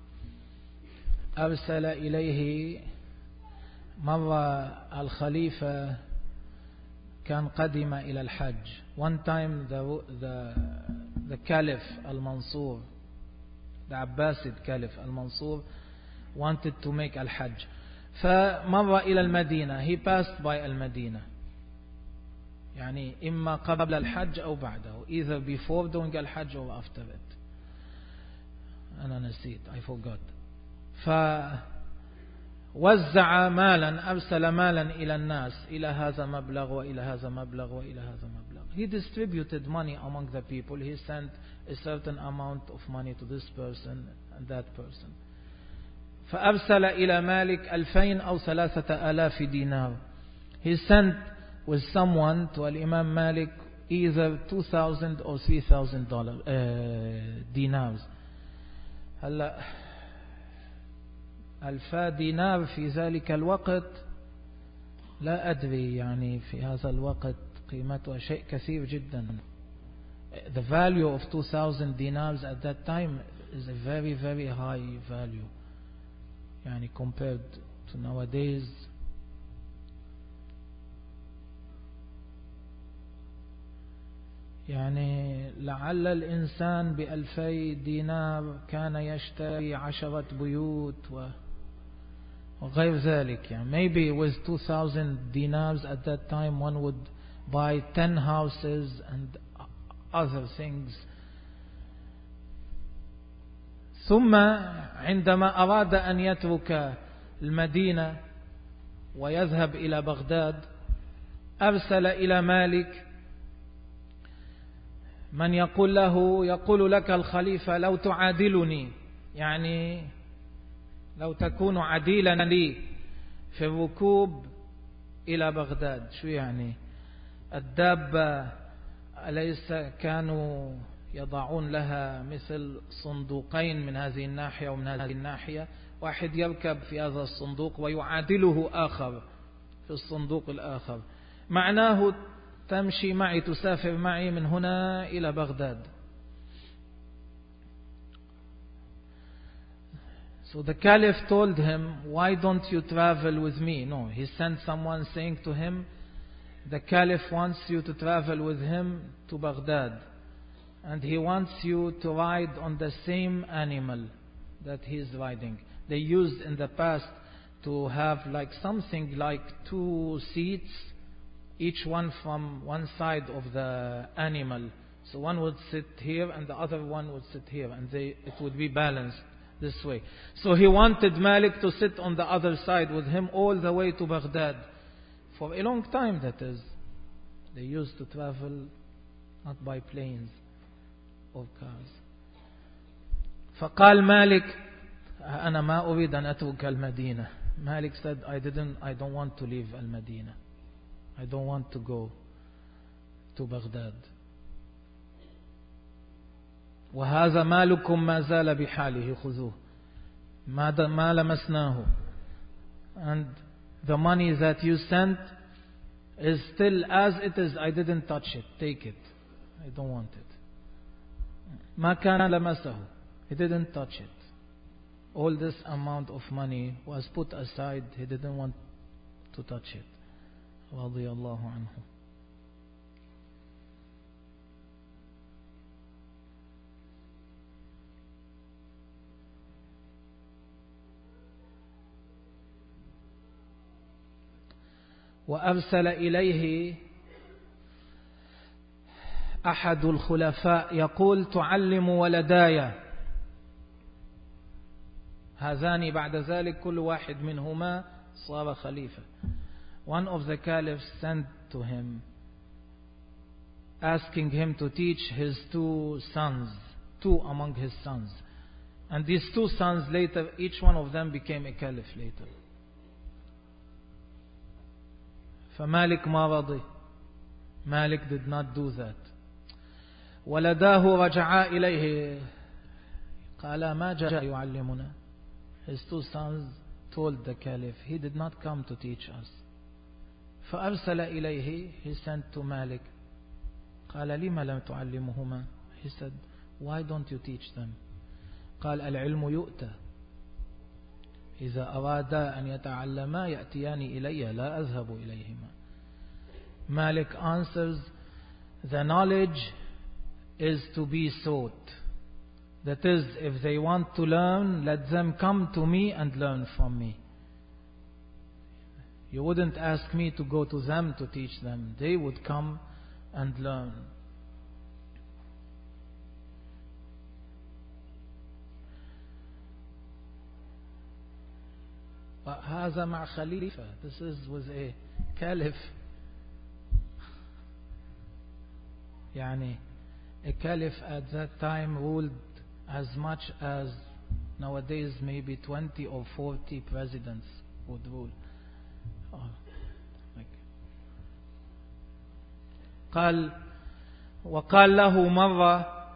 أرسل إليه مرة الخليفة كان قدم إلى الحج. One time the, the the Caliph Al-Mansur, the Abbasid Caliph Al-Mansur, wanted to make Al-Hajj. فمر إلى المدينة. He passed by المدينة. يعني إما قبل الحج أو بعده, either before doing الحج or after it. أنا نسيت, I forgot. فوزع مالا, أرسل مالا إلى الناس, إلى هذا مبلغ وإلى هذا مبلغ وإلى هذا مبلغ. He distributed money among the people. He sent a certain amount of money to this person and that person. فأرسل إلى مالك ألفين أو ثلاثة آلاف دينار. He sent with someone to Imam Malik either two thousand or three thousand dollars uh, dinars. هلا ألفا دينار في ذلك الوقت لا أدري, يعني في هذا الوقت قيمتها شيء كثير جدا. The value of two thousand dinars at that time is a very very high value, يعني compared to nowadays. يعني لعل الإنسان بألفي دينار كان يشتري عشرة بيوت وغير ذلك. يعني maybe with two thousand dinars at that time one would buy ten houses and other things. ثم عندما أراد أن يترك المدينة ويذهب إلى بغداد, أرسل إلى مالك من يقول له, يقول لك الخليفة لو تعادلني, يعني لو تكون عديلا لي في الركوب إلى بغداد. شو يعني الدابة أليس كانوا يضعون لها مثل صندوقين من هذه الناحية ومن هذه الناحية, واحد يركب في هذا الصندوق ويعادله آخر في الصندوق الآخر, معناه تمشي معي, تسافر معي من هنا إلى بغداد. So the Caliph told him, why don't you travel with me? No, he sent someone saying to him, the Caliph wants you to travel with him to Baghdad, and he wants you to ride on the same animal that he is riding. They used in the past to have like something like two seats, each one from one side of the animal. So one would sit here and the other one would sit here, and they, it would be balanced this way. So he wanted Malik to sit on the other side with him all the way to Baghdad. For a long time, that is. They used to travel not by planes or cars. فقال مالك أنا ما أريد أن أترك المدينة. Malik said, I didn't, I don't want to leave Al-Madinah. I don't want to go to Baghdad. وهذا مالكم ما زال بحاله خذوه ما لمسناه. And the money that you sent is still as it is. I didn't touch it. Take it. I don't want it. ما كان لمسه. He didn't touch it. All this amount of money was put aside. He didn't want to touch it. رضي الله عنه. وأرسل إليه أحد الخلفاء يقول تعلم ولداي هذان بعد ذلك كل واحد منهما صار خليفة. One of the caliphs sent to him asking him to teach his two sons, two among his sons. And these two sons later, each one of them became a caliph later. فمالك ما رضي. Malik did not do that. ولداه رجعا إليه قال ما جاء يعلمنا. His two sons told the caliph, he did not come to teach us. فأرسل إليه, he sent to Malik. قال لما لم تعلمهما. He said, why don't you teach them? قال العلم يؤتى إذا أرادا أن يتعلما يأتيان إلي لا أذهب إليهما. Malik answers, the knowledge is to be sought. That is, if they want to learn, let them come to me and learn from me. You wouldn't ask me to go to them to teach them. They would come and learn. هذا مع خليفة. This is with a caliph. يعني a caliph at that time ruled as much as nowadays maybe twenty or forty presidents would rule. Oh, like. قال وقال له مرة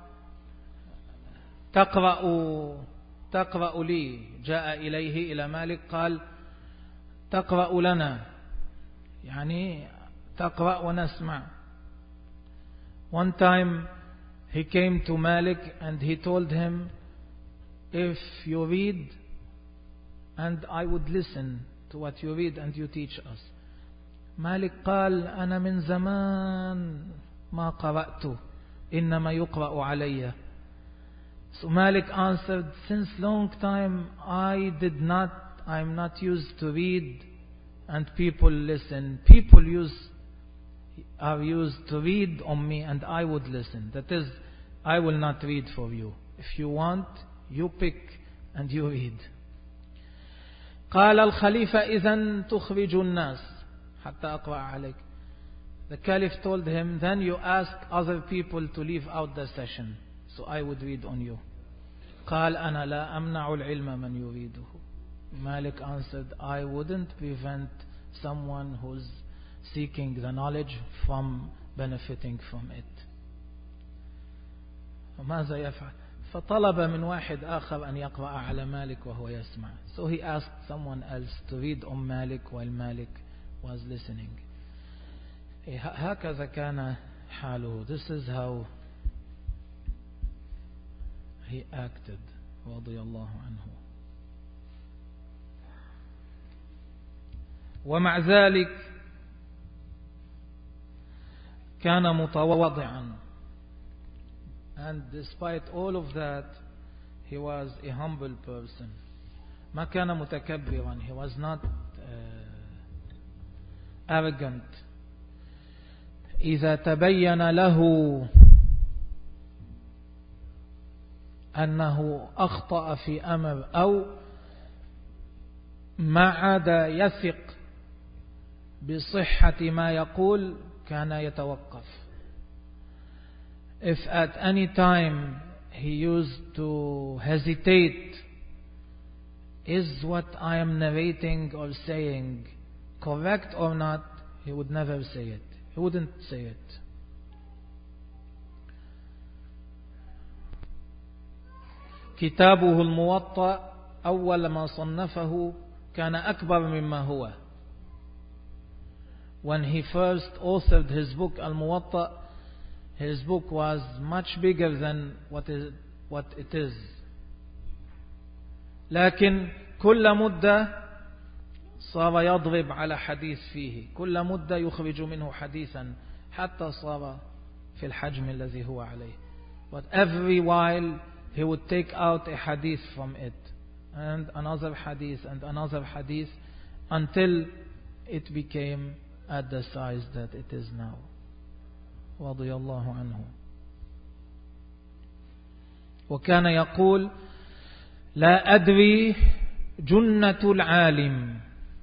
تقرأ تقرأ لي. جاء إليه إلى مالك قال تقرأ لنا يعني تقرأ ونسمع. One time he came to Malik and he told him, if you read and I would listen to what you read and you teach us. Malik قال أنا من زمان ما قرأت إنما يقرأ علي. So Malik answered, since long time I did not, I'm not used to read and people listen. People use, are used to read on me and I would listen. That is, I will not read for you. If you want, you pick and you read. قال الخليفة إذن تخرج الناس حتى أقرأ عليك. The caliph told him, then you ask other people to leave out the session, so I would read on you. قال أنا لا أمنع العلم من يريده. Malik answered, I wouldn't prevent someone who's seeking the knowledge from benefiting from it. وماذا يفعل؟ فطلب من واحد آخر أن يقرأ على مالك وهو يسمع. So he asked someone else to read on Malik while Malik was listening. هكذا كان حاله. This is how he acted رضي الله عنه. ومع ذلك كان متواضعا. And despite all of that, he was a humble person. ما كان متكبرا. He was not uh, arrogant. إذا تبين له أنه أخطأ في أمر أو ما عاد يثق بصحة ما يقول كان يتوقف. If at any time he used to hesitate, is what I am narrating or saying correct or not, he would never say it. He wouldn't say it. كتابه الموطأ أول ما صنفه كان أكبر مما هو. When he first authored his book Al-Muwatta, his book was much bigger than what is what it is. لكن كل مدة صار يضرب على حديث فيه. كل مدة يخرج منه حديثا حتى صار في الحجم الذي هو عليه. But every while he would take out a hadith from it and another hadith and another hadith until it became at the size that it is now. رضي الله عنه. وكان يقول لا أدري جنة العالم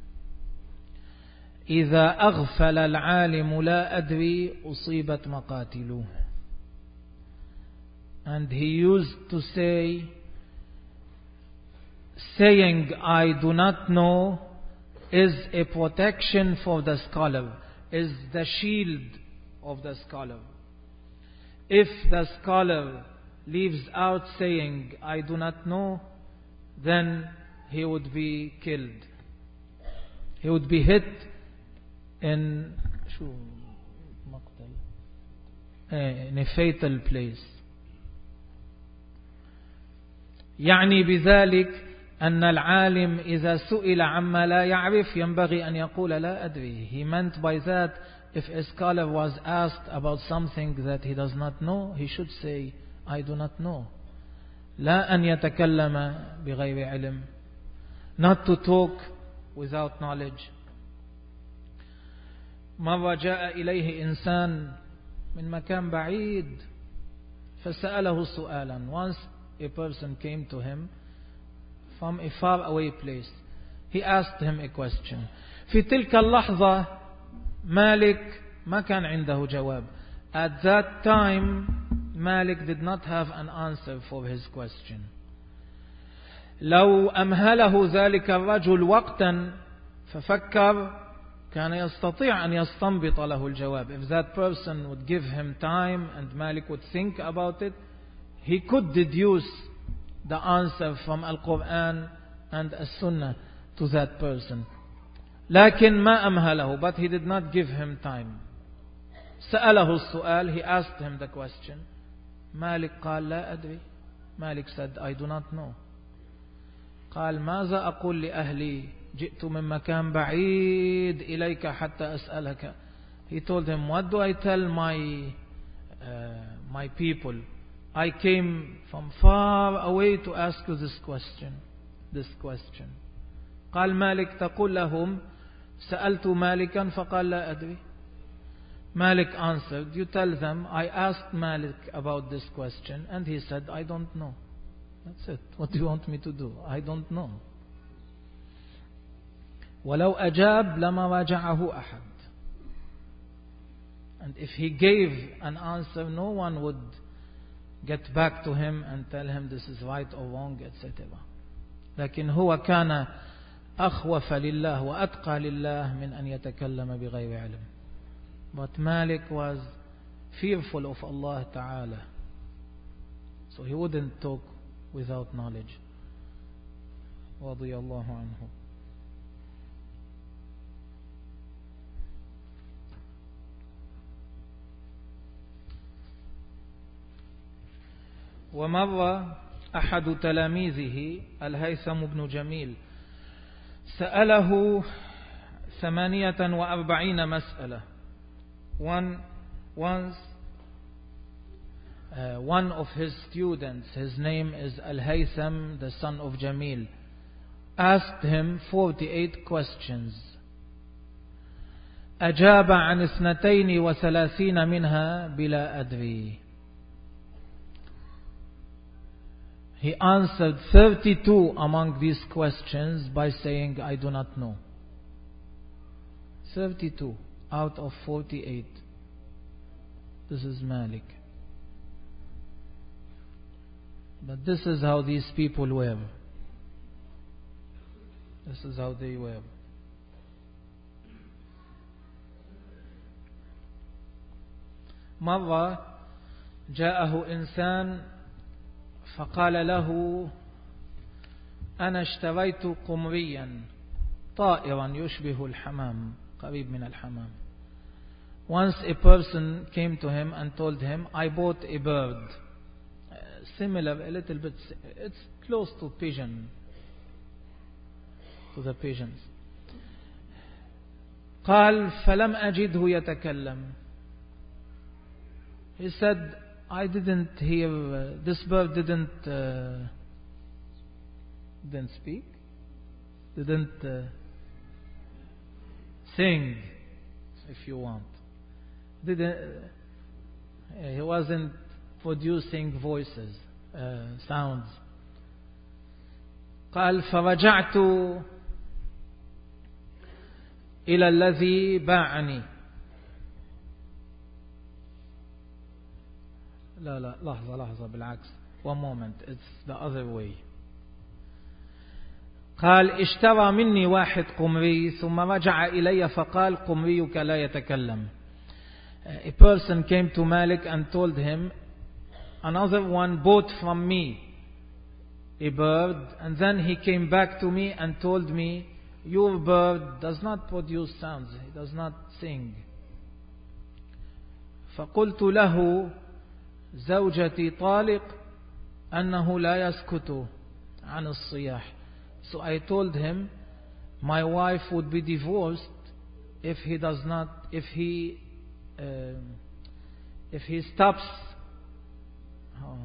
إذا أغفل العالم لا أدري أصيبت مقاتلوه. And he used to say, saying I do not know is a protection for the scholar, is the shield of the scholar. If the scholar leaves out saying I do not know, then he would be killed. He would be hit in in a fatal place. يعني بذلك أن العالم إذا سئل عما لا يعرف ينبغي أن يقول لا أدري. He meant by that, if a scholar was asked about something that he does not know, he should say, I do not know. لا أن يتكلم بغير علم. Not to talk without knowledge. مرة جاء إليه إنسان من مكان بعيد فسأله سؤالا. Once a person came to him from a far away place. He asked him a question. في تلك اللحظة مالك ما كان عنده جواب. At that time Malik did not have an answer for his question. لو أمهله ذلك الرجل وقتا ففكر كان يستطيع أن يستنبط له الجواب. If that person would give him time and Malik would think about it, he could deduce the answer from Al-Quran and As-Sunnah to that person. لكن ما أمهله, but he did not give him time. سأله السؤال, he asked him the question. Malik قال لا أدري. Malik said, I do not know. قال ماذا أقول لأهلي جئت من مكان بعيد إليك حتى أسألك. He told him, what do I tell my uh, my people? I came from far away to ask you this question. This question. قال مالك تقول لهم سألت مالكا فقال لا أدري. Malik answered, you tell them, I asked Malik about this question and he said, I don't know. That's it. What do you want me to do? I don't know. ولو أجاب لما راجعه أحد. And if he gave an answer, no one would get back to him and tell him this is right or wrong, et cetera. لكن هو كان أخوف لله وأتقى لله من أن يتكلم بغير علم. But Malik was fearful of Allah Ta'ala. So he wouldn't talk without knowledge. رضي الله عنه. ومر أحد تلاميذه الهيثم بن جميل سأله ثمانية وأربعين مسألة. One, once uh, one of his students, his name is Al-Haytham, the son of Jamil, asked him forty-eight questions. أجاب عن اثنتين وثلاثين منها بلا أدري. He answered thirty-two among these questions by saying, I do not know. thirty-two out of forty-eight. This is Malik. But this is how these people were. This is how they were. مرة جاءه إنسان فقال له أنا اشتريت قمريا طائرا يشبه الحمام قريب من الحمام. Once a person came to him and told him, I bought a bird uh, similar a little bit, it's close to pigeon, to the pigeons. قال فلم أجده يتكلم. He said, I didn't hear, uh, this bird didn't uh, didn't speak, didn't uh, sing, if you want. Didn't, uh, he wasn't producing voices, uh, sounds. قال فرجعت إلى الذي باعني. لا لا لحظة لحظة بالعكس. One moment, it's the other way. قال اشترى مني واحد قمري ثم رجع إلي فقال قمريك لا يتكلم. A person came to Malik and told him, another one bought from me a bird, and then he came back to me and told me, your bird does not produce sounds, he does not sing. فقلت له زوجتي طالق أنه لا يسكت عن الصياح. So I told him, my wife would be divorced if he does not, if he uh, if he stops, uh,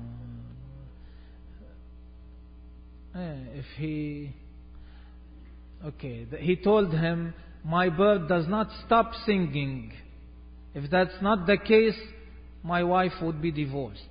if he, okay, he told him, my bird does not stop singing. If that's not the case, my wife would be divorced.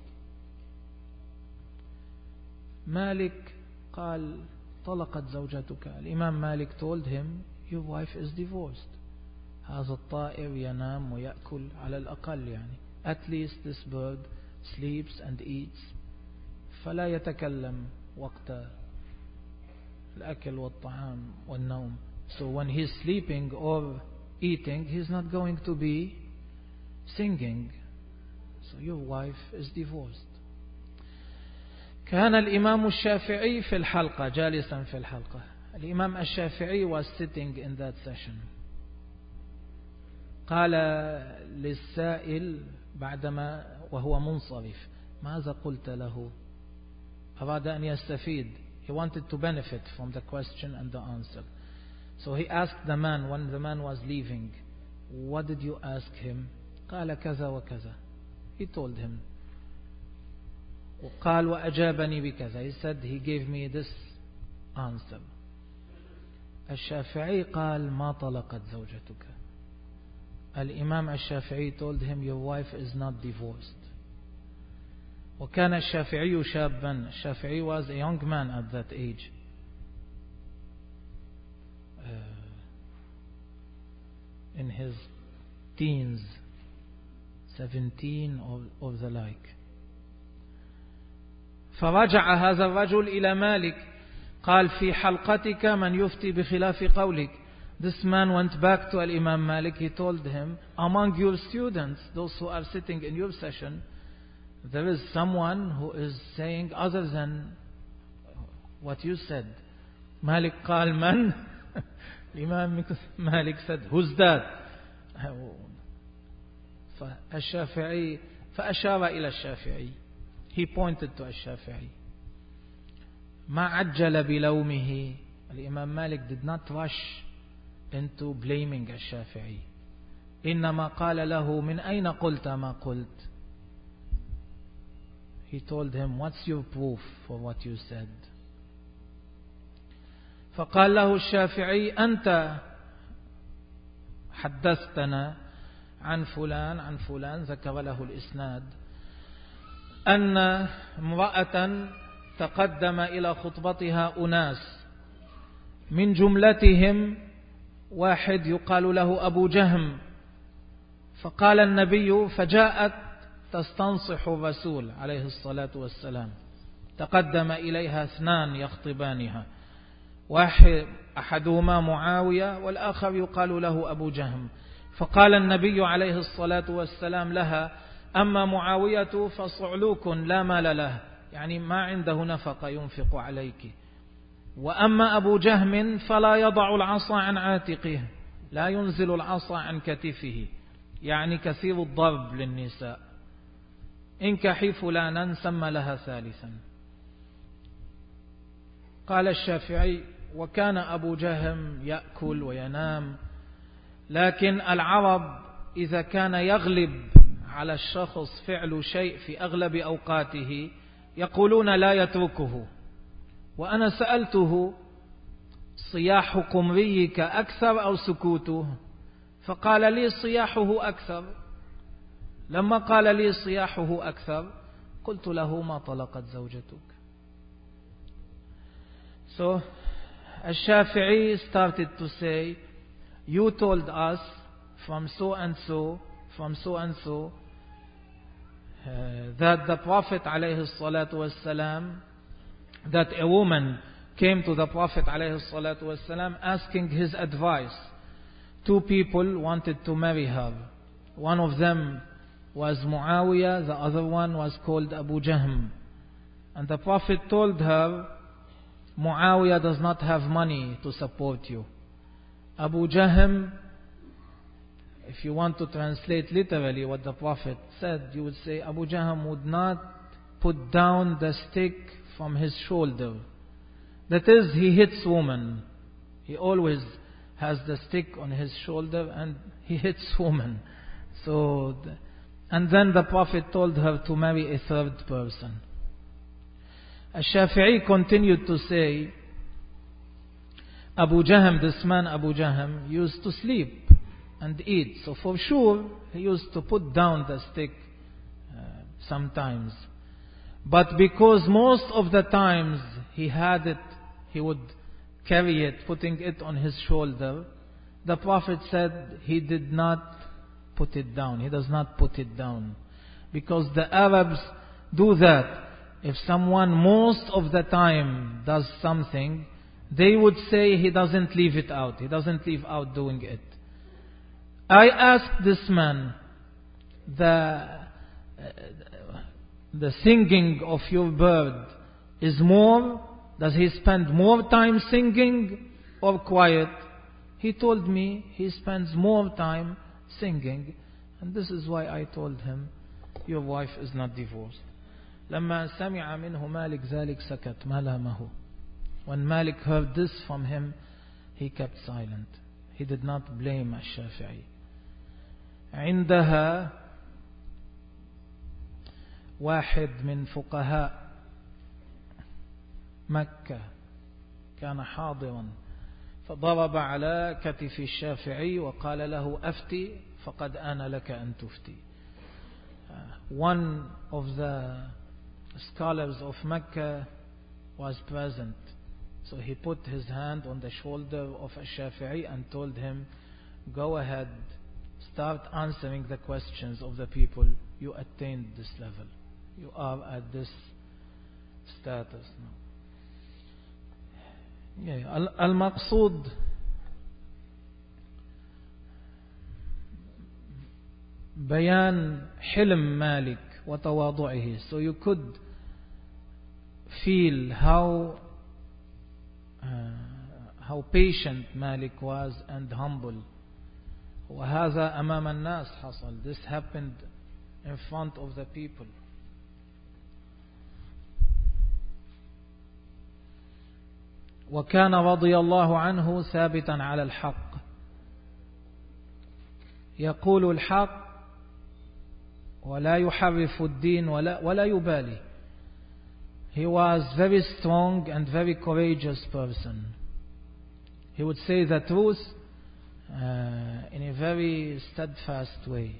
Malik قال طلقت زوجتك. الإمام Malik told him, your wife is divorced. هذا الطائر ينام ويأكل على الأقل يعني. At least this bird sleeps and eats. فلا يتكلم وقت الأكل والطعام والنوم. So when he's sleeping or eating, he's not going to be singing. So your wife is divorced. كان الإمام الشافعي في الحلقة جالسا في الحلقة. الإمام الشافعي was sitting in that session. قال للسائل بعدما وهو منصرف ماذا قلت له؟ أراد أن يستفيد. He wanted to benefit from the question and the answer. So he asked the man when the man was leaving, what did you ask him? قال كذا وكذا. He told him. وقال وأجابني بكذا. He said he gave me this answer. الشافعي قال ما طلقت زوجتك. الإمام الشافعي told him your wife is not divorced. وكان الشافعي شابا. الشافعي was a young man at that age. Uh, in his teens, seventeen or, or the like. فرجع هذا الرجل إلى مالك قال في حلقتك من يفتي بخلاف قولك. This man went back to Imam Malik. He told him, among your students, those who are sitting in your session, there is someone who is saying other than what you said. Malik قال من? Imam Malik said, who's that? فالشافعي فأشار إلى الشافعي. He pointed to الشافعي. ما عجل بلومه. الإمام Malik did not rush into blaming الشافعي. إنما قال له من أين قلت ما قلت. He told him, what's your proof for what you said? فقال له الشافعي أنت حدثتنا عن فلان عن فلان. ذكر له الإسناد أن امرأة تقدم إلى خطبتها أناس من جملتهم واحد يقال له أبو جهم. فقال النبي فجاءت تستنصح الرسول عليه الصلاة والسلام. تقدم إليها اثنان يخطبانها، واحد أحدهما معاوية والآخر يقال له أبو جهم. فقال النبي عليه الصلاة والسلام لها أما معاوية فصعلوك لا مال له، يعني ما عنده نفقة ينفق عليك. وأما أبو جهم فلا يضع العصا عن عاتقه، لا ينزل العصا عن كتفه، يعني كثير الضرب للنساء. انكحي فلانا سمى لها ثالثا. قال الشافعي وكان أبو جهم يأكل وينام، لكن العرب إذا كان يغلب على الشخص فعل شيء في أغلب أوقاته يقولون لا يتركه. وأنا سألته صياح قمريك أكثر أو سكوته؟ فقال لي صياحه أكثر. لما قال لي صياحه أكثر قلت له ما طلقت زوجتك. So الشافعي started to say, you told us from so and so, from so and so, uh, that the Prophet alayhi salatu wassalam, that a woman came to the Prophet alayhi salatu wassalam asking his advice. Two people wanted to marry her. One of them was Muawiyah, the other one was called Abu Jahm. And the Prophet told her, Muawiyah does not have money to support you. Abu Jahm, if you want to translate literally what the Prophet said, you would say Abu Jahm would not put down the stick from his shoulder. That is, he hits women. He always has the stick on his shoulder and he hits women. So, and then the Prophet told her to marry a third person. Al-Shafi'i continued to say, Abu Jahm, this man Abu Jahm, used to sleep and eat. So for sure, he used to put down the stick uh, sometimes. But because most of the times he had it, he would carry it, putting it on his shoulder, the Prophet said he did not put it down. He does not put it down. Because the Arabs do that. If someone most of the time does something, they would say he doesn't leave it out. He doesn't leave out doing it. I asked this man, the, uh, the singing of your bird is more, does he spend more time singing or quiet? He told me he spends more time singing. And this is why I told him, your wife is not divorced. لما سمع منه مالك ذلك سكت ما لامه. When Malik heard this from him, he kept silent. He did not blame الشافعي. عندها واحد من فقهاء مكة كان حاضرا فضرب على كتف الشافعي وقال له أفتي فقد آن لك أن تفتي. One of the scholars of Mecca was present. So he put his hand on the shoulder of Ash-Shafi'i and told him, go ahead, start answering the questions of the people. You attained this level. You are at this status now. Yeah, Al-Maqsood بيان حلم مالك وتواضعه. So you could feel how uh, how patient Malik was and humble. وهذا أمام الناس حصل. This happened in front of the people. وكان رضي الله عنه ثابتا على الحق. يقول الحق ولا يحرف الدين ولا ولا يبالي. He was very strong and very courageous person. He would say the truth uh, in a very steadfast way.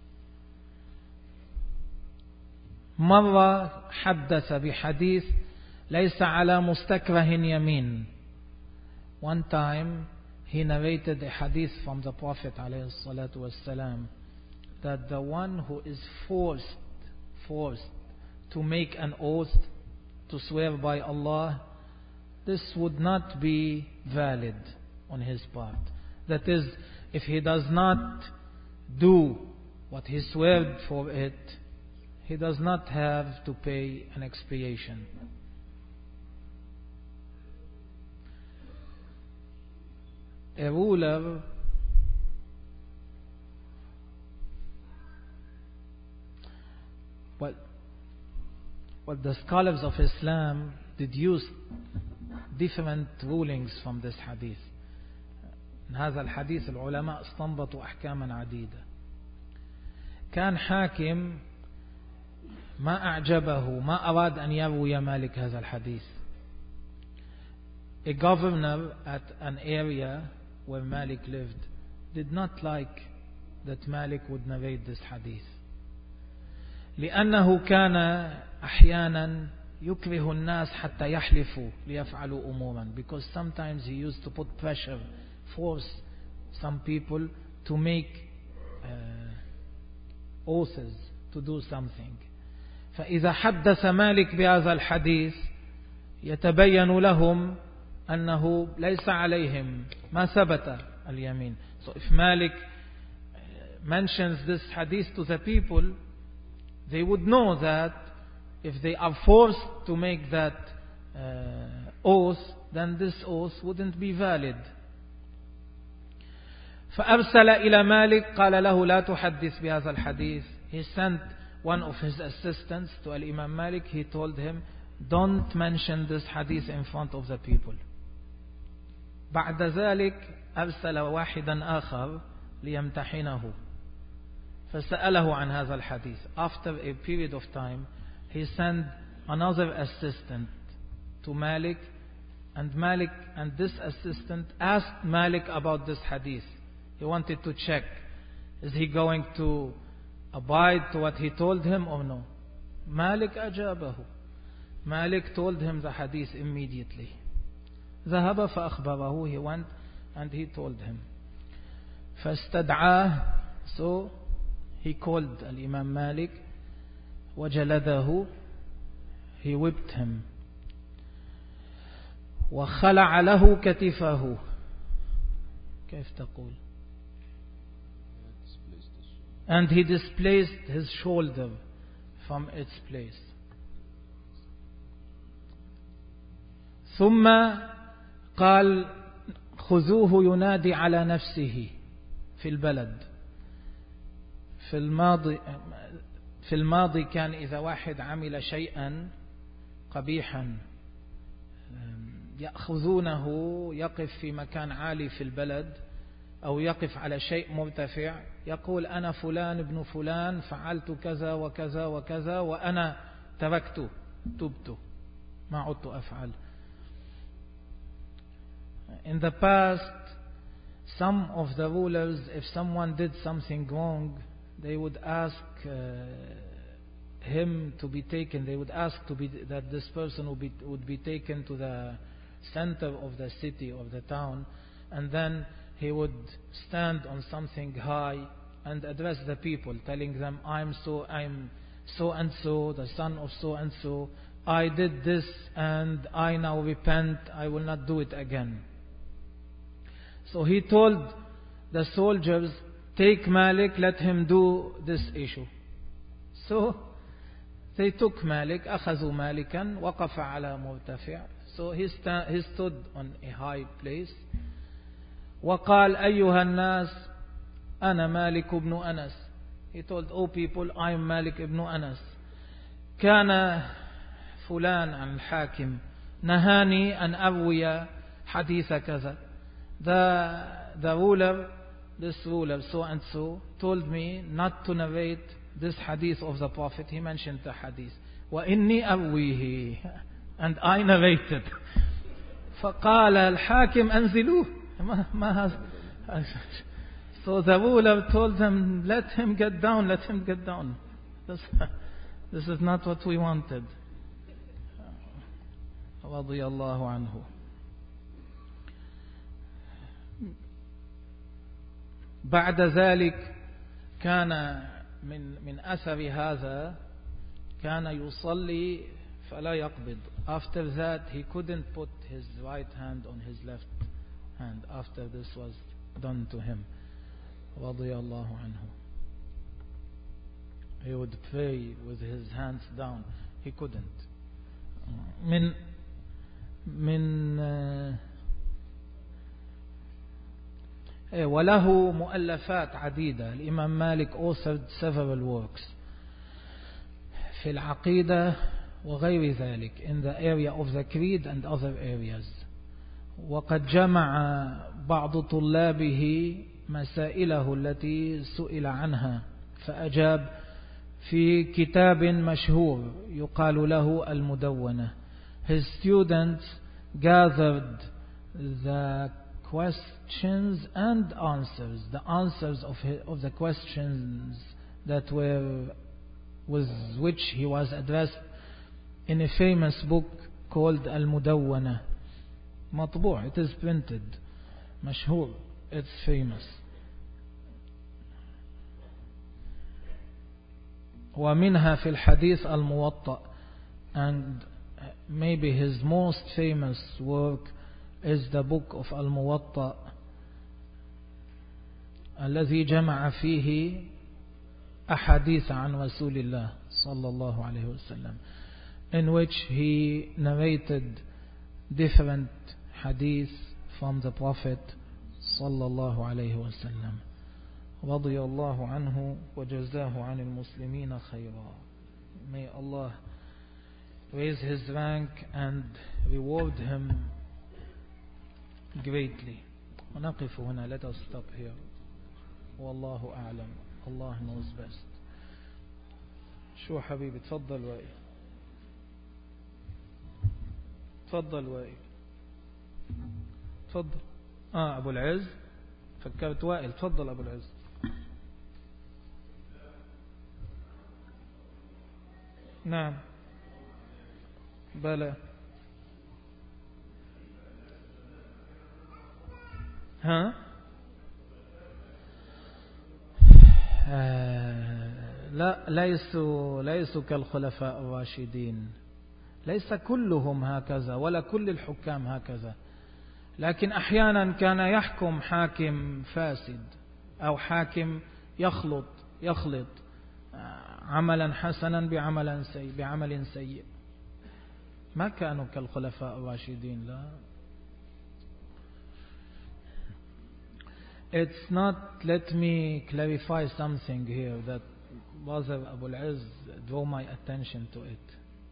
مرة حدث بحديث ليس على مستكره يمين. One time he narrated a hadith from the Prophet عليه الصلاة والسلام that the one who is forced forced to make an oath, to swear by Allah, this would not be valid on his part. That is, if he does not do what he swore for it, he does not have to pay an expiation. A ruler Well, well, the scholars of Islam deduce different rulings from this hadith. من هذا الحديث العلماء استنبطوا أحكاما عديدة. كان حاكم ما أعجبه ما أراد أن يروي مالك هذا الحديث. A governor at an area where Malik lived did not like that Malik would narrate this hadith. لأنه كان أحيانا يكره الناس حتى يحلفوا ليفعلوا أمورا. Because sometimes he used to put pressure, force some people to make uh, oaths to do something. فإذا حدث مالك بهذا الحديث يتبين لهم أنه ليس عليهم ما ثبت اليمين. So if Malik mentions this hadith to the people, they would know that if they are forced to make that uh, oath, then this oath wouldn't be valid. فأرسل إلى مالك قال له لا تحدث بهذا الحديث. He sent one of his assistants to Imam Malik. He told him, don't mention this hadith in front of the people. بعد ذلك أرسل واحدا آخر ليمتحنه. فسأله عن هذا الحديث. After a period of time, he sent another assistant to Malik, and Malik and this assistant asked Malik about this hadith. He wanted to check, is he going to abide to what he told him or no? Malik أجابه. Malik told him the hadith immediately. ذهب فأخبره. He went and he told him. فاستدعاه. So he called Al-Imam Malik. وجلده. He whipped him. وخلع له كتفه. كيف تقول? And he displaced his shoulder from its place. ثم قال خذوه ينادي على نفسه في البلد. في الماضي في الماضي كان إذا واحد عمل شيئا قبيحا يأخذونه يقف في مكان عالي في البلد أو يقف على شيء مرتفع يقول أنا فلان ابن فلان فعلت كذا وكذا وكذا وأنا تركته تبت ما عدت أفعل. In the past, some of the rulers, if someone did something wrong, they would ask uh, him to be taken. They would ask to be that this person would be would be taken to the center of the city of the town, and then he would stand on something high and address the people, telling them, "I'm so I'm so and so, the son of so and so. I did this, and I now repent. I will not do it again." So he told the soldiers, take Malik, let him do this issue. So they took Malik, أخذوا مالكا وقف على مرتفع. So he, sta- he stood on a high place. وقال أيها الناس أنا مالك بن أنس. He told, oh people, I am Malik ibn Anas. كان فلان عن الحاكم نهاني أن أروي حديث كذا. The, the ruler, this ruler, so and so, told me not to narrate this hadith of the Prophet. He mentioned the hadith. وَإِنِّي أَرْوِيهِ. And I narrated. فقال الحاكم أنزلوه. ما has. So the ruler told them, let him get down, let him get down. This, this is not what we wanted. رضي الله عنه. بعد ذلك كان من من أثر هذا كان يصلي فلا يقبض. After that he couldn't put his right hand on his left hand after this was done to him. رضي الله عنه. He would pray with his hands down. He couldn't. من من وله مؤلفات عديدة. الإمام مالك authored several works في العقيدة وغير ذلك, in the area of the creed and other areas. وقد جمع بعض طلابه مسائله التي سئل عنها فأجاب في كتاب مشهور يقال له المدونة. His students gathered the questions and answers, the answers of his, of the questions that were with which he was addressed in a famous book called Al-Mudawwana. مطبوع, it is printed. مشهور, it's famous. ومنها في الحديث الموطأ, and maybe his most famous work is the book of Al-Muwatta الذي جمع فيه أحاديث عن رسول الله صلى الله عليه وسلم, in which he narrated different hadith from the Prophet صلى الله عليه وسلم. رضي الله عنه وجزاه عن المسلمين خيرا. May Allah raise his rank and reward him greatly. ونقف هنا. Let us stop here. والله أعلم. الله knows best. شو حبيبي؟ تفضل وائل. تفضل وائل. تفضل. آه أبو العز، فكرت وائل. تفضل أبو العز. نعم بلى. ها آه لا، ليسوا ليسوا كالخلفاء الراشدين، ليس كلهم هكذا ولا كل الحكام هكذا، لكن أحيانا كان يحكم حاكم فاسد أو حاكم يخلط يخلط عملا حسنا بعمل سيء بعمل سيء. ما كانوا كالخلفاء الراشدين. لا. It's not, let me clarify something here that Brother Abu al-Izz drew my attention to it.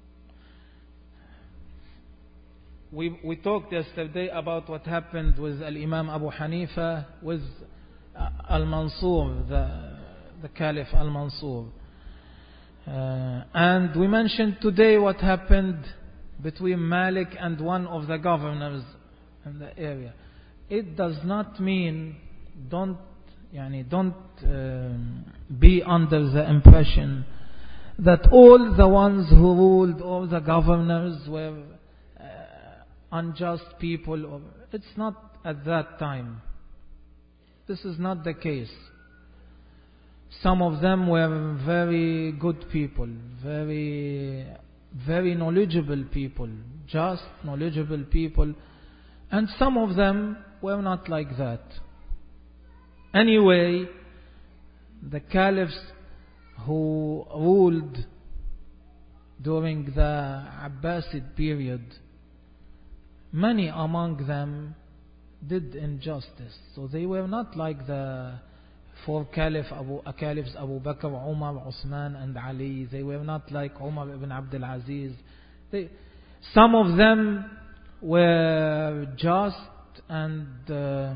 We, we talked yesterday about what happened with Al-Imam Abu Hanifa, with Al-Mansur, the, the Caliph Al-Mansur. Uh, and we mentioned today what happened between Malik and one of the governors in the area. It does not mean don't يعني don't um, be under the impression that all the ones who ruled, all the governors were uh, unjust people. Or, it's not at that time. This is not the case. Some of them were very good people, very very knowledgeable people, just knowledgeable people, and some of them were not like that. Anyway, the caliphs who ruled during the Abbasid period, many among them did injustice. So they were not like the four caliph Abu, caliphs Abu Bakr, Umar, Uthman and Ali. They were not like Umar ibn Abdul Aziz. They, some of them were just and uh,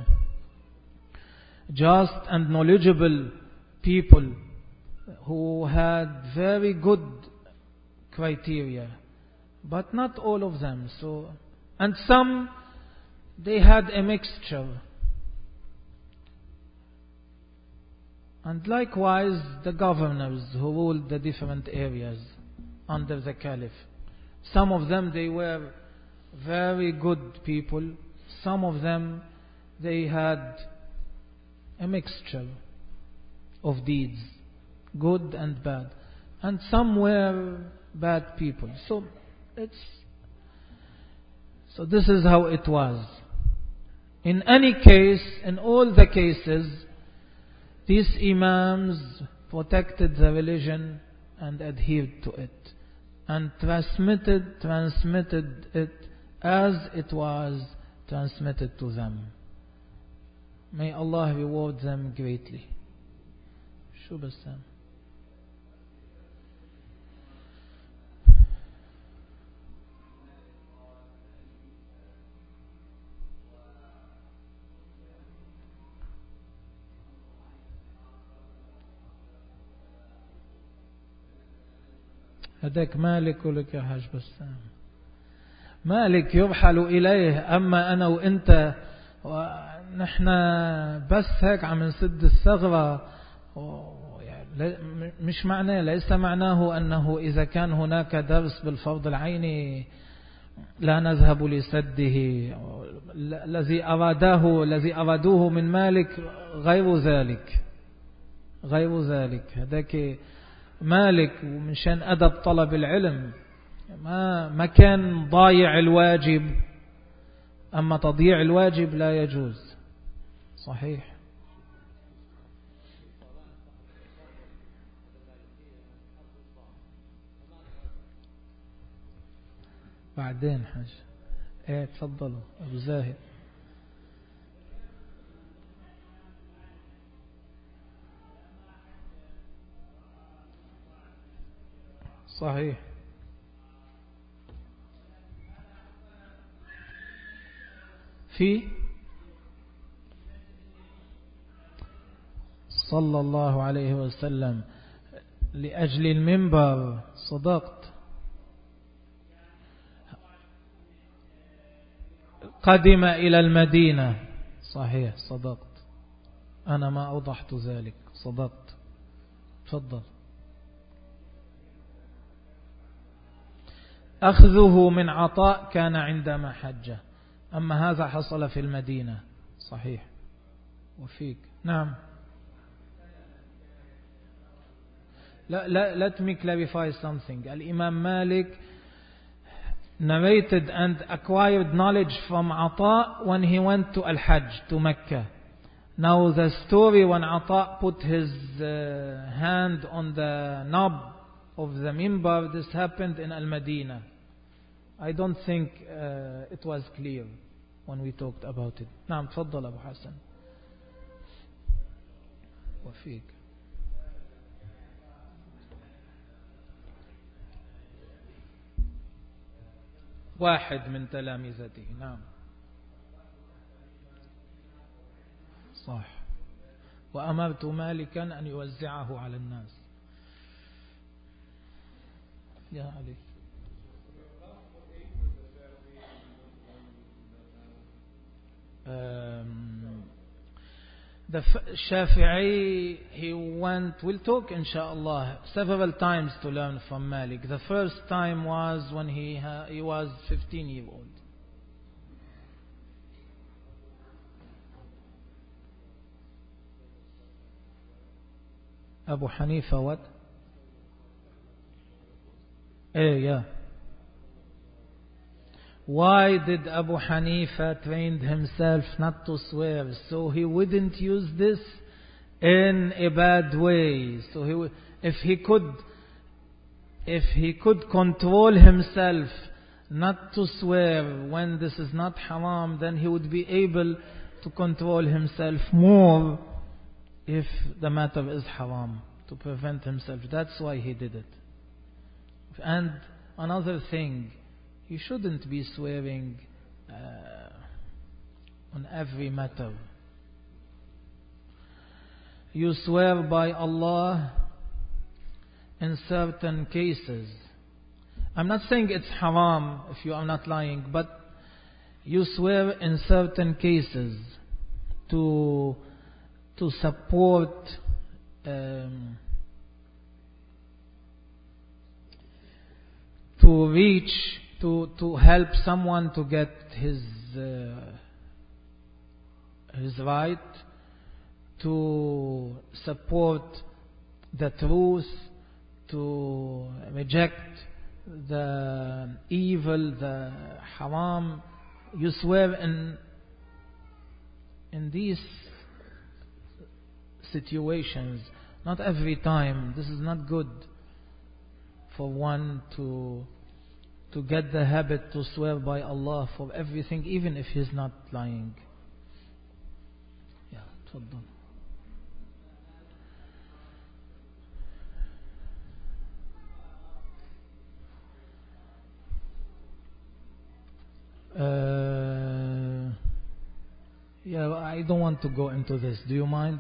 just and knowledgeable people who had very good criteria, but not all of them. So, and some they had a mixture. And likewise the governors who ruled the different areas under the caliph. Some of them they were very good people. Some of them they had a mixture of deeds, good and bad, and some were bad people. So it's so this is how it was. In any case, in all the cases, these imams protected the religion and adhered to it and transmitted transmitted it as it was transmitted to them. May Allah reward them greatly. شو بسام؟ هداك مالك ولك يا حاج بسام. مالك يرحل إليه، أما أنا وإنت نحن بس هيك عم نسد الثغرة. مش معناه ليس معناه أنه إذا كان هناك درس بالفرض العيني لا نذهب لسده. الذي أراداه الذي أرادوه من مالك غير ذلك غير ذلك هذاك مالك ومنشان أدب طلب العلم ما ما كان ضايع الواجب، أما تضييع الواجب لا يجوز. صحيح. بعدين حاج ايه تفضلوا أبو زاهد. صحيح. في صلى الله عليه وسلم لأجل المنبر. صدقت. قدم إلى المدينة. صحيح صدقت. أنا ما أوضحت ذلك. صدقت. تفضل. أخذه من عطاء كان عندما حج، أما هذا حصل في المدينة. صحيح. وفيك. نعم. لا لا let me clarify something. الإمام مالك narrated and acquired knowledge from Ata when he went to Al-Hajj, to Mecca. Now the story when Ata put his uh, hand on the knob of the minbar, this happened in Al-Madinah. I don't think uh, it was clear when we talked about it. نعم تفضل أبو حسن. وفيك. واحد من تلامذته. نعم صح. وأمرت مالكا أن يوزعه على الناس. يا علي. Um, the Shafi'i, he went, we'll talk inshallah several times to learn from Malik. The first time was when he, ha, he was fifteen years old. Abu Hanifa what? Eh, yeah. Why did Abu Hanifa train himself not to swear? So he wouldn't use this in a bad way. So he, if he could, if he could control himself not to swear when this is not haram, then he would be able to control himself more if the matter is haram, to prevent himself. That's why he did it. And another thing, you shouldn't be swearing uh, on every matter. You swear by Allah in certain cases. I'm not saying it's haram if you are not lying, but you swear in certain cases to to support um, to reach To, to help someone to get his uh, his right, to support the truth, to reject the evil, the haram. You swear in in these situations, not every time. This is not good for one to to get the habit to swear by Allah for everything, even if he's not lying. Yeah, تفضل. Uh, yeah, I don't want to go into this. Do you mind?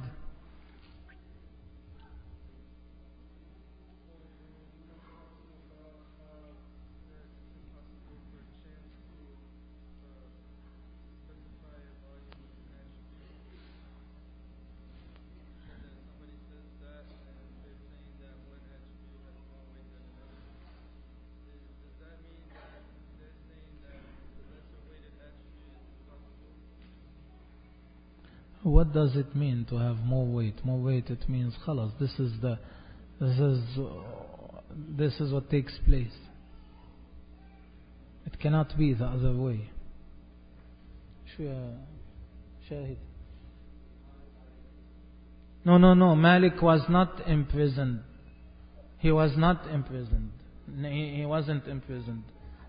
What does it mean to have more weight? More weight, it means khalas, this is the this is this is what takes place. It cannot be the other way. Shahid. No, no, no. Malik was not imprisoned. He was not imprisoned. He, he wasn't imprisoned.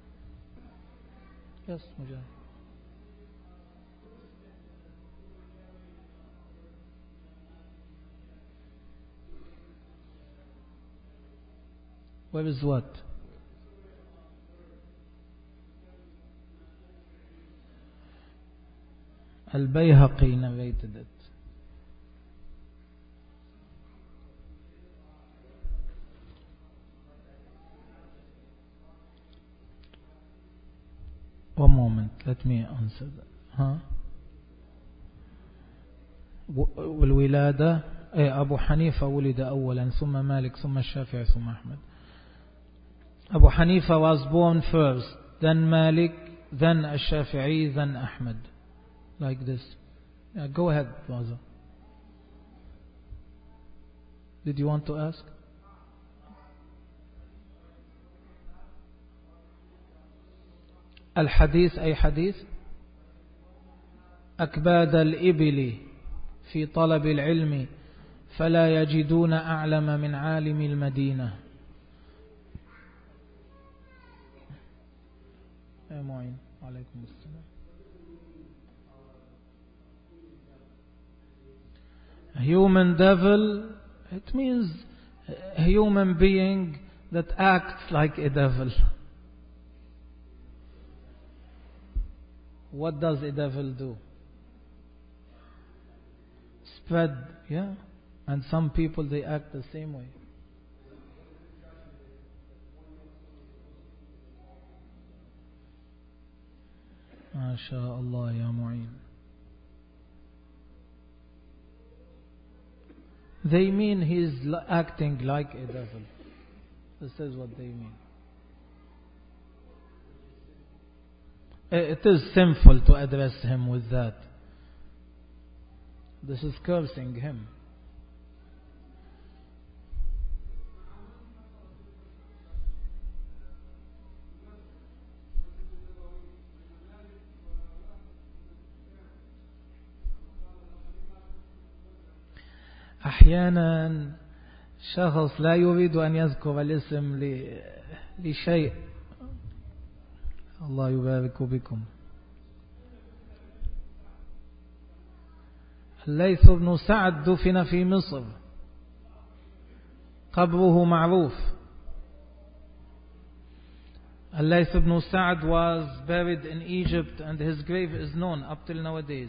Yes, Mujahid. Where is what? Al-Bayhaqi narrated it. One moment, let me answer that. Huh? والولادة أبو حنيفة ولد أولا ثم مالك ثم الشافعي ثم أحمد. Abu Hanifa was born first, then Malik, then Ash-Shafi'i, then Ahmad. Like this. Yeah, go ahead, brother. Did you want to ask? الحديث أي حديث؟ أكباد الإبل في طلب العلم فلا يجدون أعلم من عالم المدينة. يا معين عليكم السلام. A human devil, it means a human being that acts like a devil. What does a devil do? Spread, yeah. And some people, they act the same way. ما شاء الله يا معين. They mean he's acting like a devil. This is what they mean. It is sinful to address him with that. This is cursing him. أحيانا شخص لا يريد أن يذكر الاسم لشيء. الله يبارك بكم. الليث بن سعد دفن في مصر، قبره معروف. الليث بن Sa'd was buried in Egypt and his grave is known up till nowadays.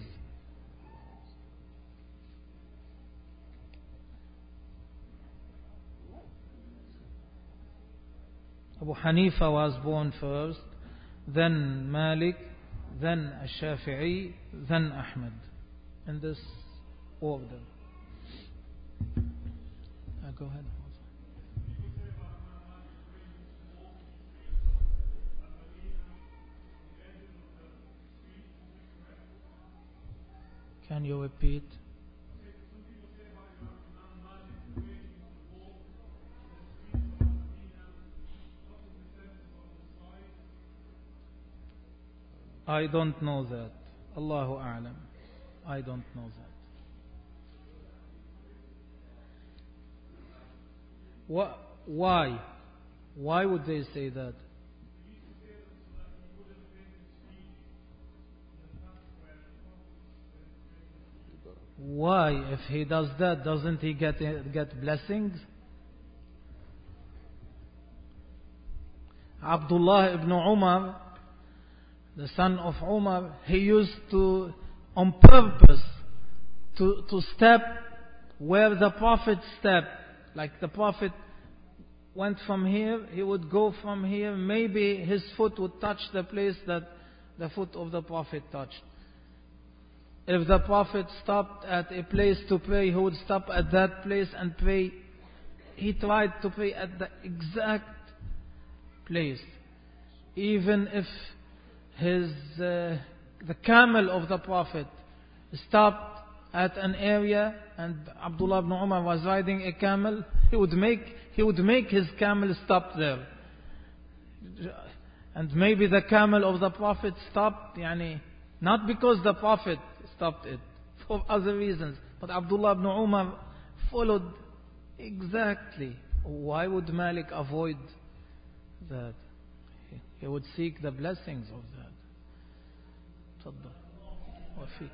Abu Hanifa was born first, then Malik, then Ash-Shafi'i, then Ahmad. In this order. Uh, go ahead. Can you repeat? I don't know that. Allahu A'lam. I don't know that. What? Why? Why would they say that? Why? If he does that, doesn't he get get blessings? Abdullah ibn Umar, the son of Umar, he used to, on purpose, to, to step where the Prophet stepped. Like the Prophet went from here, he would go from here, maybe his foot would touch the place that the foot of the Prophet touched. If the Prophet stopped at a place to pray, he would stop at that place and pray. He tried to pray at the exact place. Even if his uh, the camel of the Prophet stopped at an area and Abdullah ibn Umar was riding a camel, he would make he would make his camel stop there. And maybe the camel of the Prophet stopped, yani, not because the Prophet stopped it, for other reasons. But Abdullah ibn Umar followed exactly. Why would Malik avoid that? He would seek the blessings of that. تفضل وفيك.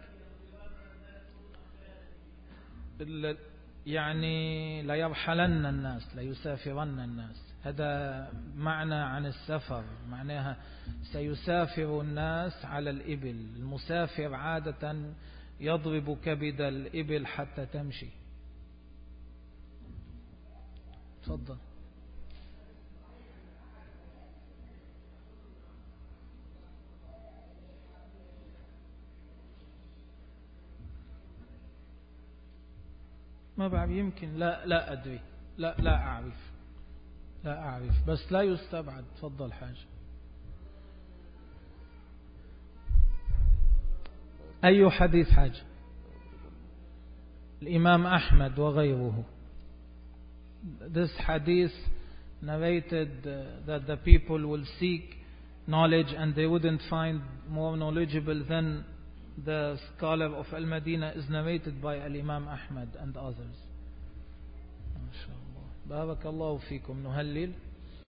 يعني لا يرحلن الناس، لا يسافرن الناس. هذا معنى عن السفر، معناها سيسافر الناس على الإبل. المسافر عادة يضرب كبد الإبل حتى تمشي. تفضل. ما بعرف، يمكن، لا لا أدري، لا لا أعرف، لا أعرف، بس لا يستبعد. تفضل حاجة. أي حديث حاجة؟ الإمام أحمد وغيره. This hadith narrated uh, that the people will seek knowledge and they wouldn't find more knowledgeable than the scholar of Al-Madinah is narrated by Al-Imam Ahmad and others. ما شاء الله. بارك الله فيكم. نهلل.